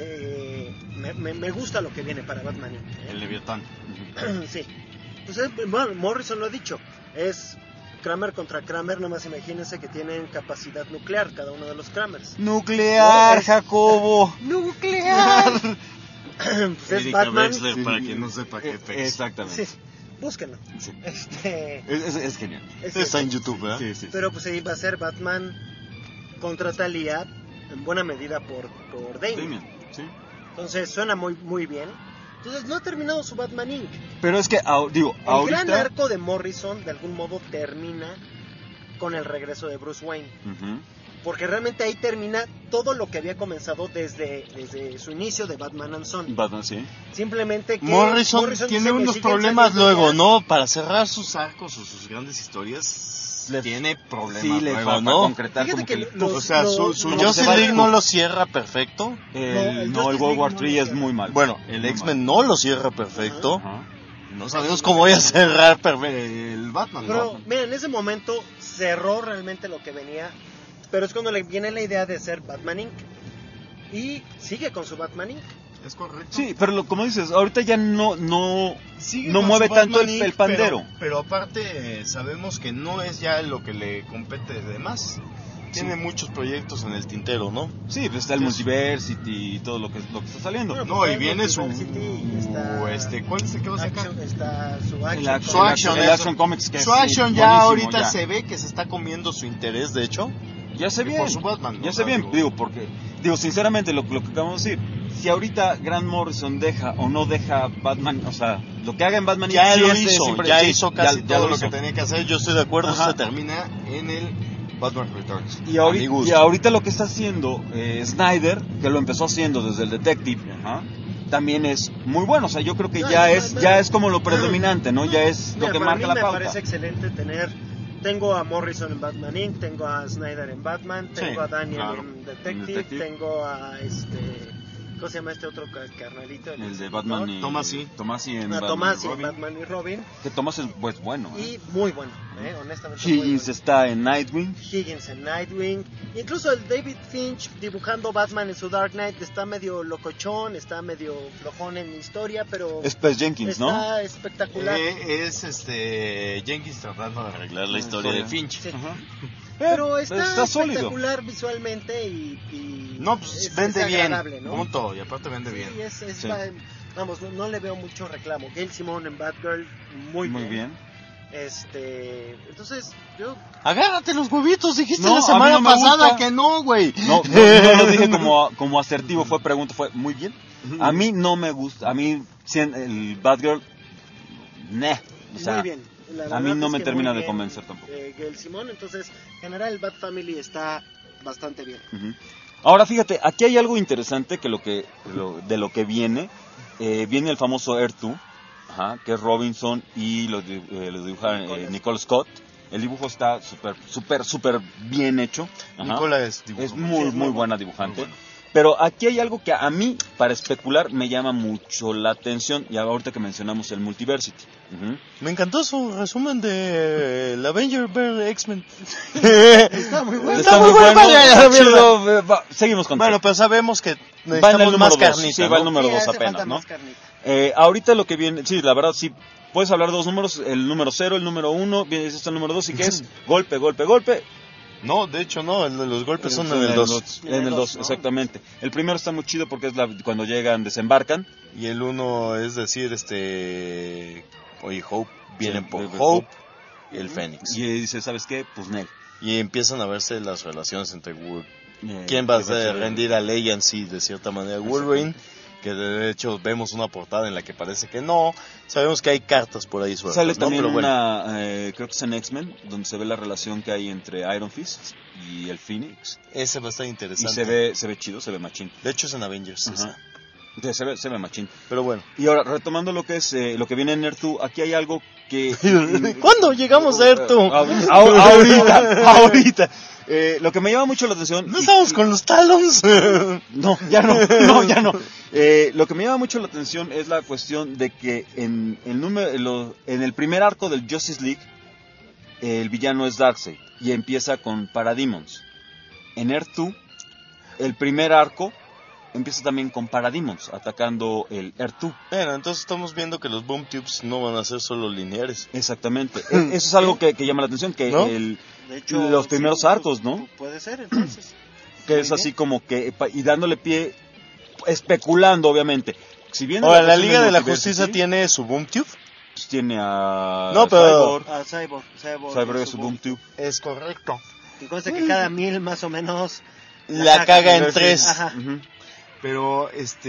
me gusta lo que viene para Batman Inc. El Leviatán. Sí, pues bueno, Morrison lo ha dicho, es Kramer contra Kramer, nomás imagínense que tienen capacidad nuclear cada uno de los Kramers. Nuclear, No, es- Jacobo. ¡Nuclear! Pues es Erika Batman. Wexler, para quien no sepa qué es. Exactamente. Sí, búsquenlo. Sí. Es genial. Está en YouTube, ¿verdad? Sí. Pero pues ahí va a ser Batman contra Talia en buena medida por Damian. Sí. Entonces suena muy muy bien. Entonces no ha terminado su Batman Inc. Pero es que, digo, El ahorita... gran arco de Morrison de algún modo termina con el regreso de Bruce Wayne. Ujú. Porque realmente ahí termina todo lo que había comenzado desde su inicio de Batman and Son. Batman, sí. Simplemente que Morrison dice tiene que unos siguen problemas saliendo luego, ya. ¿no? Para cerrar sus arcos o sus grandes historias, tiene problemas Sí, le luego, falta ¿no? concretar Fíjate como que que... los- O sea, su no, Justice se va League el- no lo cierra perfecto. No, el No, el Justice World War League no 3 lo es cierra. muy mal. Bueno, el Muy X-Men no lo cierra perfecto. Ajá. No sabemos cómo voy a cerrar el Batman. Pero ¿no? mira, en ese momento cerró realmente lo que venía. Pero es cuando le viene la idea de ser Batman Inc. Y sigue con su Batman Inc. Es correcto. Sí, pero como dices, ahorita ya no Sigue no con mueve su tanto Batman Inc., el pandero. Pero aparte sabemos que no es ya lo que le compete de más. Tiene muchos proyectos en el tintero, ¿no? Sí, pues está el Multiversity y todo lo que está saliendo. Bueno, No, pues y está viene el su... Multiversity, está ¿Cuál es el que va a sacar? Está su El Action. Action, Action, el eso. Action Comics que Su es Action ya buenísimo, ahorita ya. se ve que se está comiendo su interés, de hecho. Ya sé Y bien, por su Batman, ¿no? ya O sé sea, bien, porque sinceramente lo que acabamos de decir, si ahorita Grant Morrison deja o no deja Batman, o sea, lo que haga en Batman Ya sí lo es de hizo, siempre- ya sí, hizo casi ya todo lo lo que hizo. tenía que hacer. Yo estoy de acuerdo, Ajá. se termina en el Batman Returns. Y A mi gusto. ahorita lo que está haciendo Snyder, que lo empezó haciendo desde el Detective, también es muy bueno. O sea, yo creo que No, ya es- es como lo predominante, ¿no? Ya es Mira, lo que para marca mí la pauta. me parece excelente tengo a Morrison en Batman Inc., tengo a Snyder en Batman, tengo Sí, a Daniel claro. en Detective, Detective. tengo a ¿cómo se llama este otro carnalito? El de Batman y Tomasi. Tomasi en A Batman Tomás y en Robin. Batman y Robin. Que Tomás es pues bueno. Y muy bueno, honestamente. muy Higgins bueno. está en Nightwing. Higgins en Nightwing. Incluso el David Finch dibujando Batman en su Dark Knight está medio locochón, está medio flojón en historia, pero Es Pez Jenkins, ¿no? está espectacular. Es Jenkins tratando de arreglar la historia de Finch. Sí. Ajá. Pero está sólido. espectacular visualmente y No, pues es vende bien, agradable, ¿no? punto, y aparte vende bien. Sí, Sí. vamos, no le veo mucho reclamo. Gail Simone en Batgirl, muy Muy bien. bien. Entonces, yo Agárrate los huevitos, dijiste No, la a mí semana no me pasada gusta. que no, güey. No lo dije como asertivo, fue pregunta, fue muy bien. A mí no me gusta, a mí el Batgirl, nah, o sea, muy bien. La a mí verdad no es me que termina muy de bien, convencer tampoco. Gail Simone, entonces, en general, el Bat Family está bastante bien. Ujú. Ahora fíjate, aquí hay algo interesante que de lo que viene. Viene el famoso Air 2, que es Robinson y lo dibuja Nicole Scott. El dibujo está súper bien hecho. Ajá. Nicola es muy buena dibujante. Muy bueno. Pero aquí hay algo que a mí, para especular, me llama mucho la atención. Y ahorita que mencionamos el Multiversity. Ujú. Me encantó su resumen de el Avenger vs X-Men. Está muy bueno. Está muy bueno. Vaya, Chido, seguimos con Bueno, pero sabemos que va en el necesitamos número más 2. carnita, Sí, va el ¿no? número 2 hace apenas, falta ¿no? más carnita. Ahorita lo que viene, sí, la verdad, sí. Puedes hablar de dos números, el número 0, el número 1, viene el número 2 y que es golpe. No, de hecho no, los golpes son en el 2. En el 2, ¿no? exactamente. El primero está muy chido porque es cuando llegan, desembarcan. Y el 1 es decir, oye, Hope, vienen Sí, por de Hope y el Fénix. Y dice, ¿sabes qué? Pues Nel. Y empiezan a verse las relaciones entre quién va a rendir a Legacy de cierta manera, Wolverine, que de hecho vemos una portada en la que parece que no, sabemos que hay cartas por ahí sueltas, Sale ¿no? también Pero bueno, creo que es en X-Men, donde se ve la relación que hay entre Iron Fist y el Phoenix. ese va a estar Y interesante. se ve chido, se ve machín. De hecho es en Avengers. Ajá. esa. Se ve machín. Pero bueno. Y ahora, retomando lo que es lo que viene en Earth 2, aquí hay algo que... ¿Cuándo llegamos a Earth 2? Ahorita. Lo que me llama mucho la atención... ¿No estamos con los Talons? No, ya no. Lo que me llama mucho la atención es la cuestión de que en el primer arco del Justice League, el villano es Darkseid y empieza con Parademons. En Earth 2, el primer arco empieza también con Parademons atacando el Earth 2. Bueno, entonces estamos viendo que los Boom Tubes no van a ser solo lineares. Exactamente. Eso es algo que llama la atención, que ¿No? De hecho, los primeros sí, arcos, ¿no? Puede ser, entonces. Que Muy es bien. así como que, y dándole pie, especulando obviamente. Si bien Ahora, la cuestión Liga del de la Multiversity, Justicia tiene su Boom Tube. pues tiene a No, pero- Cyborg, Cyborg es su boom tube. Es correcto. Y consta que cada 1000 más o menos La caga en Sí. 3. Ajá. Ujú. Pero,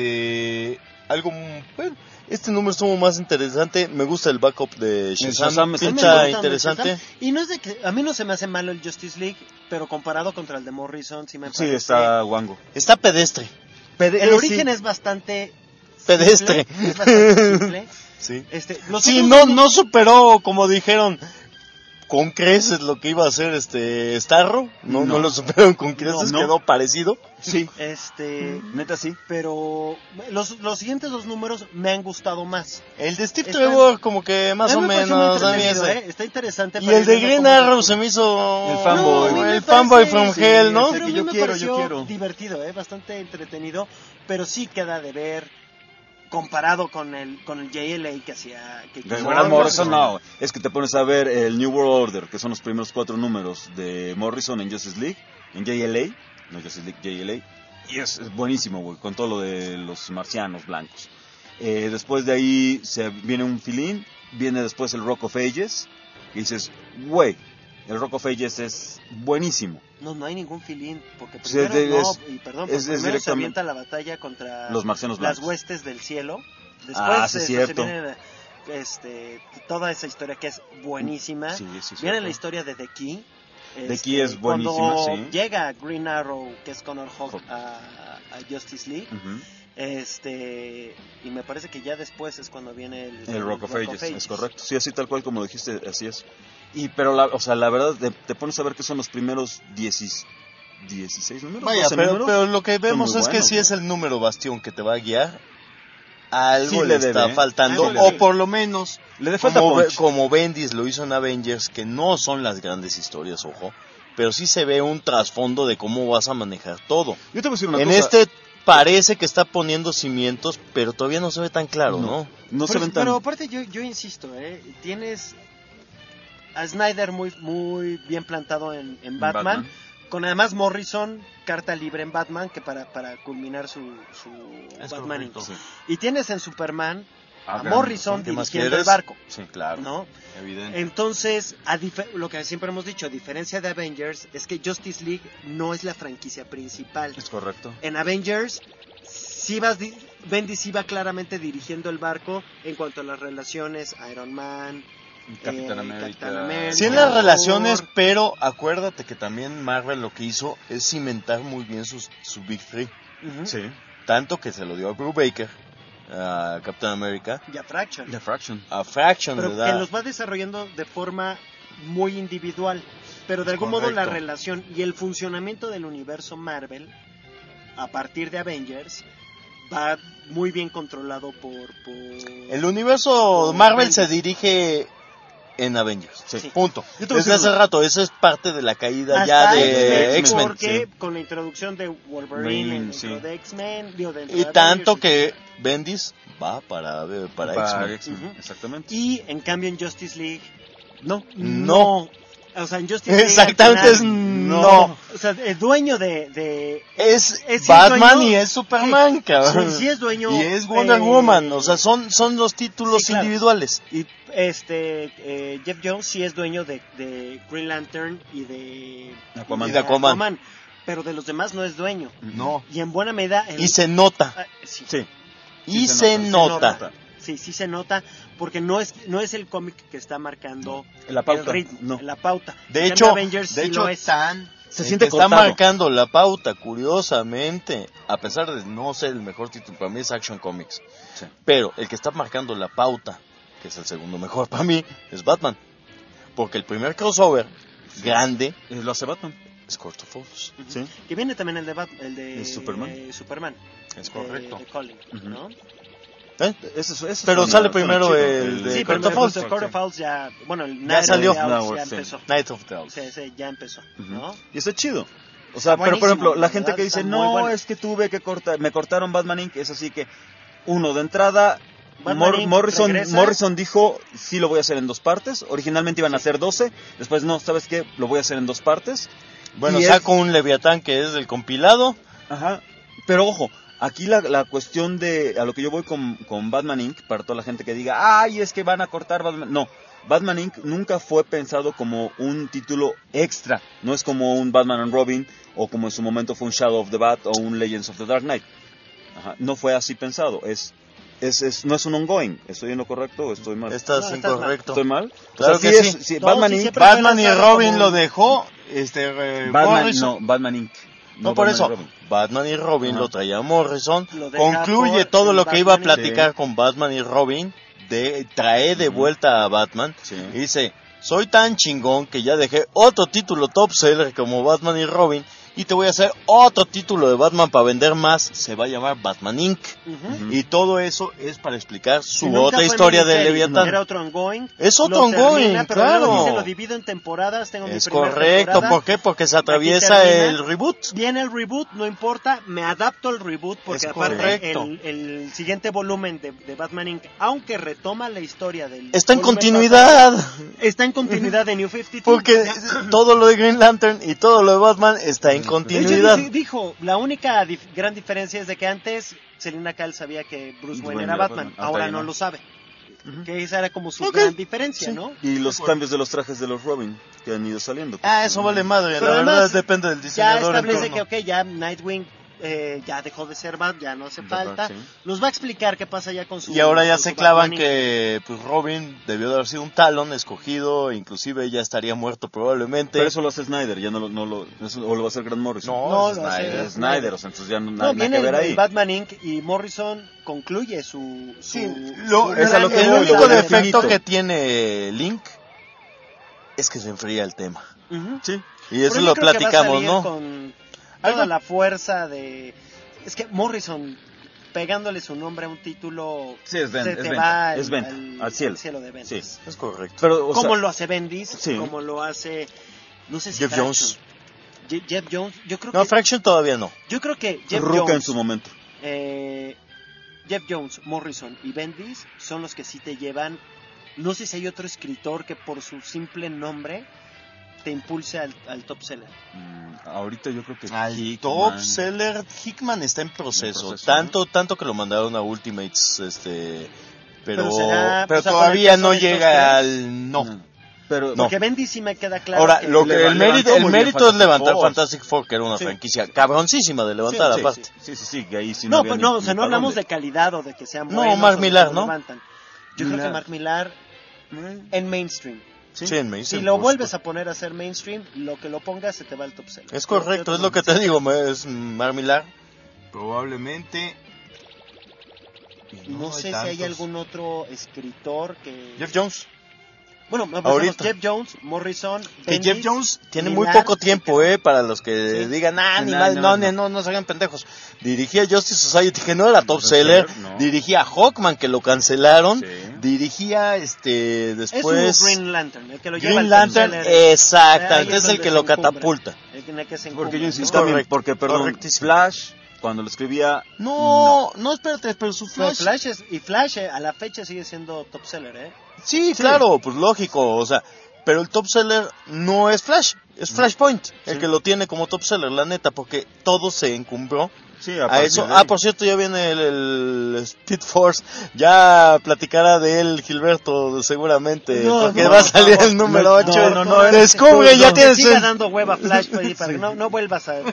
algo, bueno, este número estuvo más interesante. Me gusta el backup de Shazam Shazam. está Pinta Me gusta interesante. Shazam. Y no es de que a mí no se me hace malo el Justice League, pero comparado contra el de Morrison sí me Sí, parece. está guango. Está pedestre. El origen es bastante Pedestre. simple, es bastante simple. Sí. Los Sí, otros no superó, como dijeron, con creces lo que iba a hacer Starro. No lo superaron con creces, No. quedó parecido. Sí, neta sí, pero los siguientes dos números me han gustado más. El de Steve Está- Trevor como que más A o mí me pareció muy menos. a mí entretenido, ese. Está interesante. Y para el de ir viendo Green cómo Arrow se- se me hizo El fanboy. a mí me el fanboy parece- from hell, ¿no? Pero a mí yo me quiero, pareció yo quiero. divertido, bastante entretenido, pero sí queda de ver comparado con el JLA que hacía que De hizo Grant Morrison Morrison. no, es que te pones a ver el New World Order, que son los primeros 4 números de Morrison en Justice League, en JLA, no Justice League, JLA, y es buenísimo, güey, con todo lo de los marcianos blancos. Después de ahí se viene un fill-in, viene después el Rock of Ages, y dices, güey, el Rock of Ages es buenísimo. No hay ningún filín, porque Sí, primero, es- perdón, es primero se directamente- avienta la batalla contra Los marcianos las blancos. huestes del cielo. Después Sí, se cierto. viene toda esa historia que es buenísima. Sí, Viene cierto. la historia de The Key. The Key es buenísima, cuando sí. llega Green Arrow, que es Connor Hawk, Hawk. a Justice League. Ujú. Y me parece que ya después es cuando viene El Rock of Ages, es correcto. Sí, así tal cual como lo dijiste, así es. Pero la verdad, te pones a ver que son los primeros 16 números. Vaya, 12 números. pero lo que vemos muy es que buenos, si ¿no? es el número bastión que te va a guiar, algo Sí le le está debe, faltando, algo le o debe. por lo menos, Le falta como, punch. como Bendis lo hizo en Avengers, que no son las grandes historias, ojo, pero sí se ve un trasfondo de cómo vas a manejar todo. Yo te voy a decir una En cosa. parece que está poniendo cimientos, pero todavía no se ve tan claro, ¿no? No se pero, ven tan... pero aparte yo insisto, tienes a Snyder muy bien plantado en Batman, Con además Morrison, carta libre en Batman, que para culminar su Batman Inc. correcto. Y tienes en Superman a Grant Morrison ¿Qué más dirigiendo el quieres? barco, Sí, claro. ¿no? Evidente. Entonces, lo que siempre hemos dicho, a diferencia de Avengers, es que Justice League no es la franquicia principal. Es correcto. En Avengers, Bendis iba claramente dirigiendo el barco en cuanto a las relaciones Iron Man, Capitán América. Sí, en las Thor. relaciones, pero acuérdate que también Marvel lo que hizo es cimentar muy bien su Big Three. Ujú. Sí. Tanto que se lo dio a Brubaker, a Captain America, Y a Fraction. The Fraction. a Fraction Pero le que da. los va desarrollando de forma muy individual. Pero de algún modo la correcto. relación y el funcionamiento del universo Marvel, a partir de Avengers, va muy bien controlado por... El universo Marvel se dirige en Avengers. Sí. Punto. Yo te voy a Desde decir hace rato, eso es parte de la caída Hasta ya de X-Men. Porque Sí. con la introducción de Wolverine Green, dentro sí. de X-Men, dentro Y de tanto Avengers, que Bendis va para X-Men. X-Men, Ujú. exactamente. Y en cambio en Justice League, No. O sea, en Justice League. Exactamente, al es final, no. O sea, el dueño de Es sí es Batman dueño- y es Superman, sí, cabrón. sí es dueño, Y es Wonder Woman, o sea, son los títulos sí, claro. individuales. Y Jeff Jones sí es dueño de Green Lantern y de Aquaman. Y de Aquaman. pero de los demás no es dueño. No. Y en buena medida... Y se nota. Sí, Sí. Y Sí se nota. Sí, sí se nota, porque no es el cómic que está marcando La pauta, el ritmo, no. la pauta. De En hecho, cambio, Avengers sí lo es. Se el siente que está cortado. marcando la pauta, curiosamente, a pesar de no ser el mejor título para mí es Action Comics. Sí. Pero el que está marcando la pauta, que es el segundo mejor para mí, es Batman. Porque el primer crossover grande Lo hace Batman. es Court of Owls. Sí. Que viene también el de ¿El Superman? Superman. Es correcto. De Colin, Ujú. ¿no? Eso Pero suena- sale suena primero chido. el de Sí, Court pero of Owls. el Court of Owls ya... Bueno, el Ya Night salió. of the Owls No, ya sí. empezó. Night of the Owls. Sí, ya empezó, Ujú. ¿no? Y está chido. O sea, Está pero por ejemplo, buenísimo, la la gente verdad, que dice, está muy no, bueno. es que tuve que cortar, me cortaron Batman Inc. Es así que, uno, de entrada, Batman Inc. Morrison regresa. dijo, sí lo voy a hacer en 2 partes. Originalmente iban a hacer 12, después no, ¿sabes qué? Lo voy a hacer en 2 partes. Bueno, Y saco un Leviatán que es del compilado. Ajá. Pero ojo, aquí la cuestión de, a lo que yo voy con Batman Inc., para toda la gente que diga, ay, es que van a cortar Batman. No, Batman Inc. nunca fue pensado como un título extra. No es como un Batman and Robin, o como en su momento fue un Shadow of the Bat, o un Legends of the Dark Knight. Ajá. No fue así pensado. No es un ongoing. ¿Estoy en lo correcto o estoy mal? Estás No, estás incorrecto. ¿Estoy mal? Claro o sea, que sí sí. es, sí, No, Batman sí, Inc. siempre fue Batman y lanzado Robin como- lo dejó. Batman Inc. No, por Batman eso, y Robin. Batman y Robin Ajá. lo traía Morrison, Lo deja concluye por todo el lo que iba a Batman y- platicar con Batman y Robin, trae de vuelta a Batman, Sí. y dice, soy tan chingón que ya dejé otro título top seller como Batman y Robin, y te voy a hacer otro título de Batman para vender más, se va a llamar Batman Inc. Ujú. Y todo eso es para explicar su Y nunca otra fue historia de miniserie, Leviatán. Era otro ongoing. Es otro Lo ongoing, termina, pero claro. luego dice, lo divido en temporadas, tengo Es mi primera correcto, temporada. ¿por qué? Porque se atraviesa termina. el reboot. Viene el reboot, no importa, me adapto al reboot porque Es aparte correcto. el siguiente volumen de Batman Inc., aunque retoma la historia del Está en volumen continuidad. pasado, está en continuidad de New 52. Porque todo lo de Green Lantern y todo lo de Batman está en De hecho, continuidad. dijo, la única gran diferencia es de que antes Selina Kyle sabía que Bruce Wayne era Batman, ahora ya no no. lo sabe. Que esa era como su Ok. gran diferencia, ¿no? Y los cambios de los trajes de los Robin que han ido saliendo. Eso vale madre, Pero la además, verdad depende del Ya diseñador. en establece turno. que, ya Nightwing ya dejó de ser Bat, ya no hace Batman, falta. sí. Nos va a explicar qué pasa ya con su... Y ahora ya con se su clavan Batman que pues Robin debió de haber sido un Talon escogido, inclusive ya estaría muerto probablemente. Pero eso lo hace Snyder, ya no eso, o lo va a hacer Grant Morrison. No, es lo hace Snyder. Snyder, o sea, entonces ya no, No, nada viene que ver el ahí. Batman Inc. y Morrison concluye su Sí, su es a lo que el voy, único lo del defecto infinito. que tiene Link es que se enfría el tema. Ujú. Sí. Y eso Pero yo lo creo que va a platicamos, salir ¿no? Con Algo- toda la fuerza de... Es que Morrison, pegándole su nombre a un título, Sí, es venta, se es te venta, va es venta, al cielo. de ventas. Sí. Es correcto. Pero, o Como sea, lo hace Bendis, sí. como lo hace... No sé si Jeff Fraction. Jones. Jeff Jones, yo creo No, que... Fraction todavía no. Yo creo que Jeff Ruka en Jones, su momento. Jeff Jones, Morrison y Bendis son los que sí te llevan. No sé si hay otro escritor que por su simple nombre te impulse al top seller? Ahorita yo creo que Al Hickman. top seller, Hickman está en proceso. Tanto que lo mandaron a Ultimates, pero será, o sea, todavía con el peso no de estos llega tres. al no. Pero Porque Bendy sí me queda claro. Ahora, que lo que el levantó muy bien mérito es Fantastic levantar Four. Fantastic Four, que era una Sí. franquicia cabroncísima de levantar Sí, aparte. sí, que ahí sí No, había pues ni- no, o sea, ni no pa' hablamos dónde. de calidad o de que sean No, buenos. Mark o de que Millar, lo ¿no? levantan. Yo creo que Mark Millar en mainstream. Sí, en mainstream, Si lo por vuelves supuesto. a poner a hacer mainstream, lo que lo pongas se te va al top seller. Es correcto, es lo que te digo, es Mark Millar. Probablemente. y No sé si hay algún otro escritor que... Jeff Jones. Bueno, pues, Ahorita. Jeff Jones, Morrison, Que Bendis, Jeff Jones tiene muy Millar, poco tiempo, para los que Sí. digan, ni No, mal, no. no se hagan pendejos. Dirigía Justice Society, que no era top seller, no. dirigía Hawkman, que lo cancelaron, Sí. dirigía, Es después... su Green Lantern, el que lo lleva Green al top Lantern, seller. Ahí exactamente, es el donde que se lo encumbra. catapulta. El que se Porque yo encumbra, insisto ¿no? también, porque, perdón, correctísimo. Flash, cuando lo escribía... No, espérate, pero su Flash, Flash... Flash a la fecha sigue siendo top seller, Sí, claro, pues lógico, o sea, pero el top seller no es Flash, es Flashpoint, el que lo tiene como top seller, la neta, porque todo se encumbró Sí, a eso. Por cierto, ya viene el Speed Force, ya platicará de él Gilberto seguramente, porque va a salir el número 8. Descubre, ya tienes... Siga dando hueva Flash, pues, para que no vuelvas a...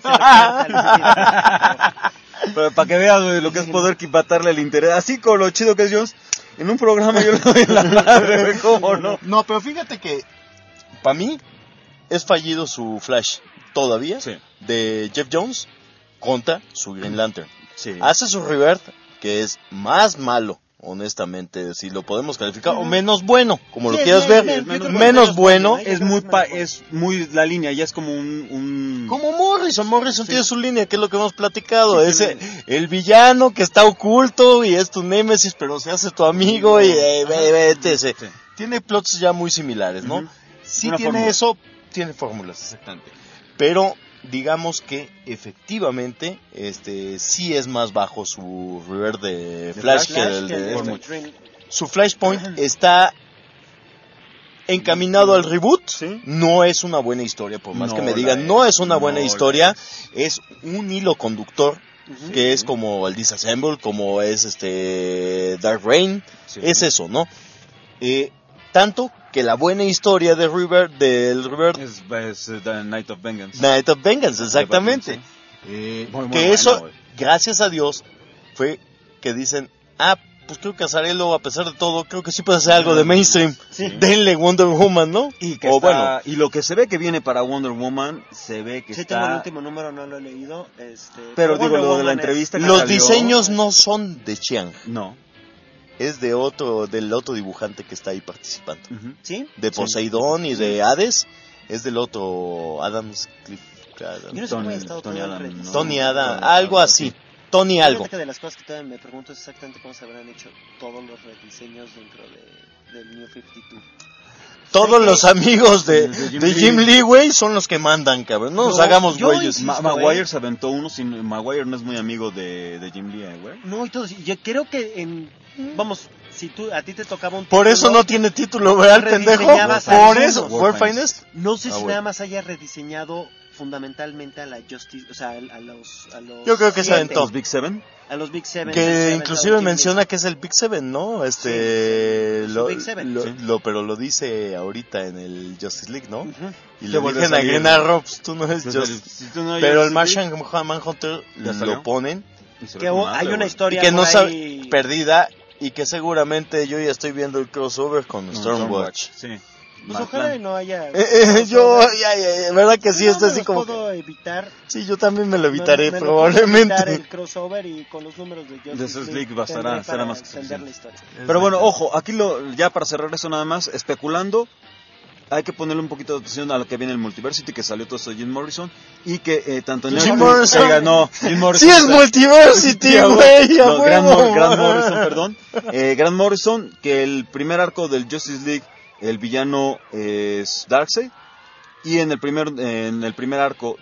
Pero para que veas, güey, lo que es poder matarle el interés. Así con lo chido que es Jones, en un programa yo le doy la madre, güey, ¿cómo no? No, pero fíjate que para mí es fallido su Flash todavía Sí. de Jeff Jones contra su Green Lantern. Sí. Hace su Rebirth, que es más malo, honestamente, si lo podemos calificar, o menos bueno, como Sí, lo quieras bien, ver, bien, yo creo que menos bueno. ¿eh? Es muy la línea, ya es como un... Como Morrison tiene su línea, que es lo que hemos platicado, es el villano que está oculto y es tu némesis, pero se hace tu amigo y etc. Tiene plots ya muy similares, ¿no? Ujú. Sí Una tiene fórmula. eso, tiene fórmulas, exactamente. Pero digamos que efectivamente sí es más bajo su River de Flash que el de su Flashpoint está encaminado al reboot. Sí. No es una buena historia, por más No que me la digan, es, no es una no buena la historia, es un hilo conductor que es como el Disassemble, como es Dark Reign, Sí. es eso, ¿no? Tanto que la buena historia de del River Es The Night of Vengeance. Night of Vengeance, exactamente. Muy Que eso, bueno, güey. gracias a Dios, fue que dicen, pues creo que Azarello, a pesar de todo, creo que sí puede hacer algo de mainstream. Sí. Denle Wonder Woman, ¿no? Y que O está- bueno, y lo que se ve que viene para Wonder Woman, se ve que Sí, está... tengo el último número, no lo he leído. Pero digo, Wonder lo de la Woman entrevista que los salió- diseños no son de Chiang, No. es del otro dibujante que está ahí participando. Ujú. ¿Sí? De Poseidón y de Hades, es del otro Adams Cliff. Yo no sé cómo he estado Tony todo el Adam, red. ¿no? Tony Adam, Tony algo Adam, así. sí. Tony algo. Fíjate que de las cosas que todavía me pregunto es exactamente cómo se habrán hecho todos los rediseños dentro del New 52. Todos los amigos de De Jim Lee, güey, son los que mandan, cabrón. No nos hagamos yo güeyes. insisto, Maguire se aventó uno, sin Maguire no es muy amigo de Jim Lee, güey. No, y todos. Yo creo que vamos, si a ti te tocaba un Por eso título, no tiene título, ¿verdad, el pendejo? Rediseñabas Por algunos. eso, World Finest. No sé si bueno. nada más haya rediseñado fundamentalmente a la Justice, o sea, a los Yo creo que se 7, aventó. Los Big Seven. a los Big Seven. Que inclusive menciona que es el Big Seven, ¿no? Sí, lo, Big Seven. lo- Sí. pero lo dice ahorita en el Justice League, ¿no? Ujú. Y Que le vuelve dicen a a salir, Green ¿no? Arrow, pues tú no eres Entonces, Justice. si tú no Pero eres el Justice Manhunter ¿Ya salió? lo ponen League, y se ve Que con hay madre, una güey. y historia que no por sabe, ahí. perdida, y que seguramente yo ya estoy viendo el crossover con No, Stormwatch. Sí. Pues Mal ojalá plan. y no haya. Yo, ya, verdad que sí, No esto me así los como... puedo evitar. Sí, yo también me lo evitaré, Me lo puedo evitar probablemente. el crossover y con los números de Justice League bastará, tendré será para más que extender suficiente. la historia. Pero bueno, ojo, aquí ya para cerrar eso nada más, especulando, hay que ponerle un poquito de atención a lo que viene el Multiversity, que salió todo esto de Jim Morrison, y que tanto en Jim Netflix Morrison. se ganó Jim Morrison. Sí, es Multiversity, Sí, güey, a no, Grant, huevo. Grant Morrison, perdón. Grant Morrison, que el primer arco del Justice League, el villano es Darkseid, y en el primer arco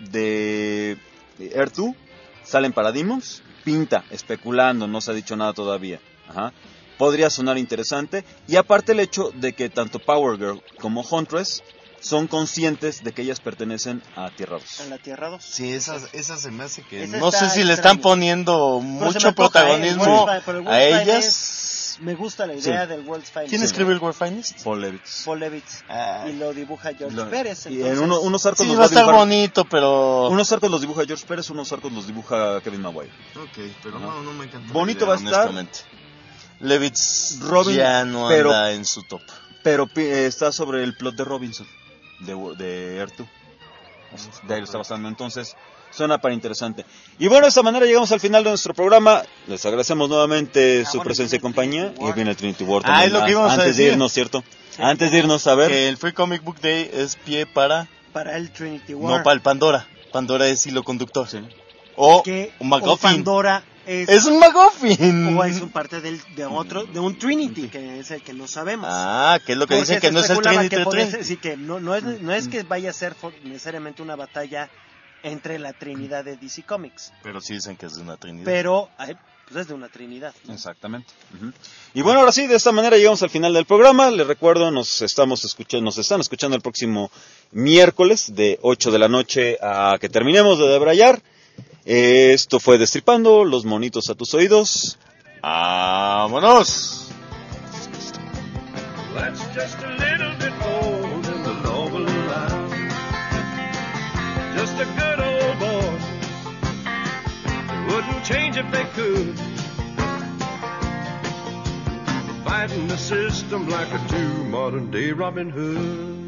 de Earth 2 salen Parademons, pinta, especulando, no se ha dicho nada todavía. Ajá. Podría sonar interesante, y aparte el hecho de que tanto Power Girl como Huntress son conscientes de que ellas pertenecen a Tierra 2. A la Tierra 2. Sí, esa se me hace que... Esa No está sé si le extraña. están poniendo Pero se me mucho antoja, protagonismo pero el a World's ellas. Finest, me gusta la idea del World's Finest. ¿Quién escribe el World Finest? Paul Levitz. Paul Levitz. Ah. Y lo dibuja George Pérez. Y Entonces, en unos arcos Sí, los va a estar dibujar- bonito, pero... Unos arcos los dibuja George Pérez, unos arcos los dibuja Kevin Maguire. Ok, pero no me encanta. Bonito va a estar, honestamente. Levitz Robin, ya no pero- anda en su top. pero está sobre el plot de Robinson, de Earth 2. De ahí lo está basando, entonces suena para interesante. Y bueno, de esta manera llegamos al final de nuestro programa. Les agradecemos nuevamente su presencia y compañía. Y viene el Trinity War también. Es lo que íbamos a antes de decir. irnos, ¿cierto? Antes de irnos a ver. Que el Free Comic Book Day es pie para... para el Trinity War. No, para el Pandora. Pandora es hilo conductor. Sí. O que un o MacGuffin. Pandora Es un MacGuffin. o es un parte de un Trinity, que es el que no sabemos. Ah, que es lo que Porque dicen que se no es el especulaba Trinity. que podía Trinity. ser- sí, que no es que vaya a ser necesariamente una batalla entre la Trinidad de DC Comics, Pero sí dicen que es de una Trinidad. pero pues es de una Trinidad. Exactamente. Ujú. Y bueno, ahora sí, de esta manera llegamos al final del programa. Les recuerdo, nos están escuchando el próximo miércoles de 8 de la noche a que terminemos de debrayar. Esto fue Destripando los monitos a tus oídos. ¡Vámonos! That's just a little bit more than the novel life. Just a good old boy. They wouldn't change if they could. Fighting the system like a true modern day Robin Hood.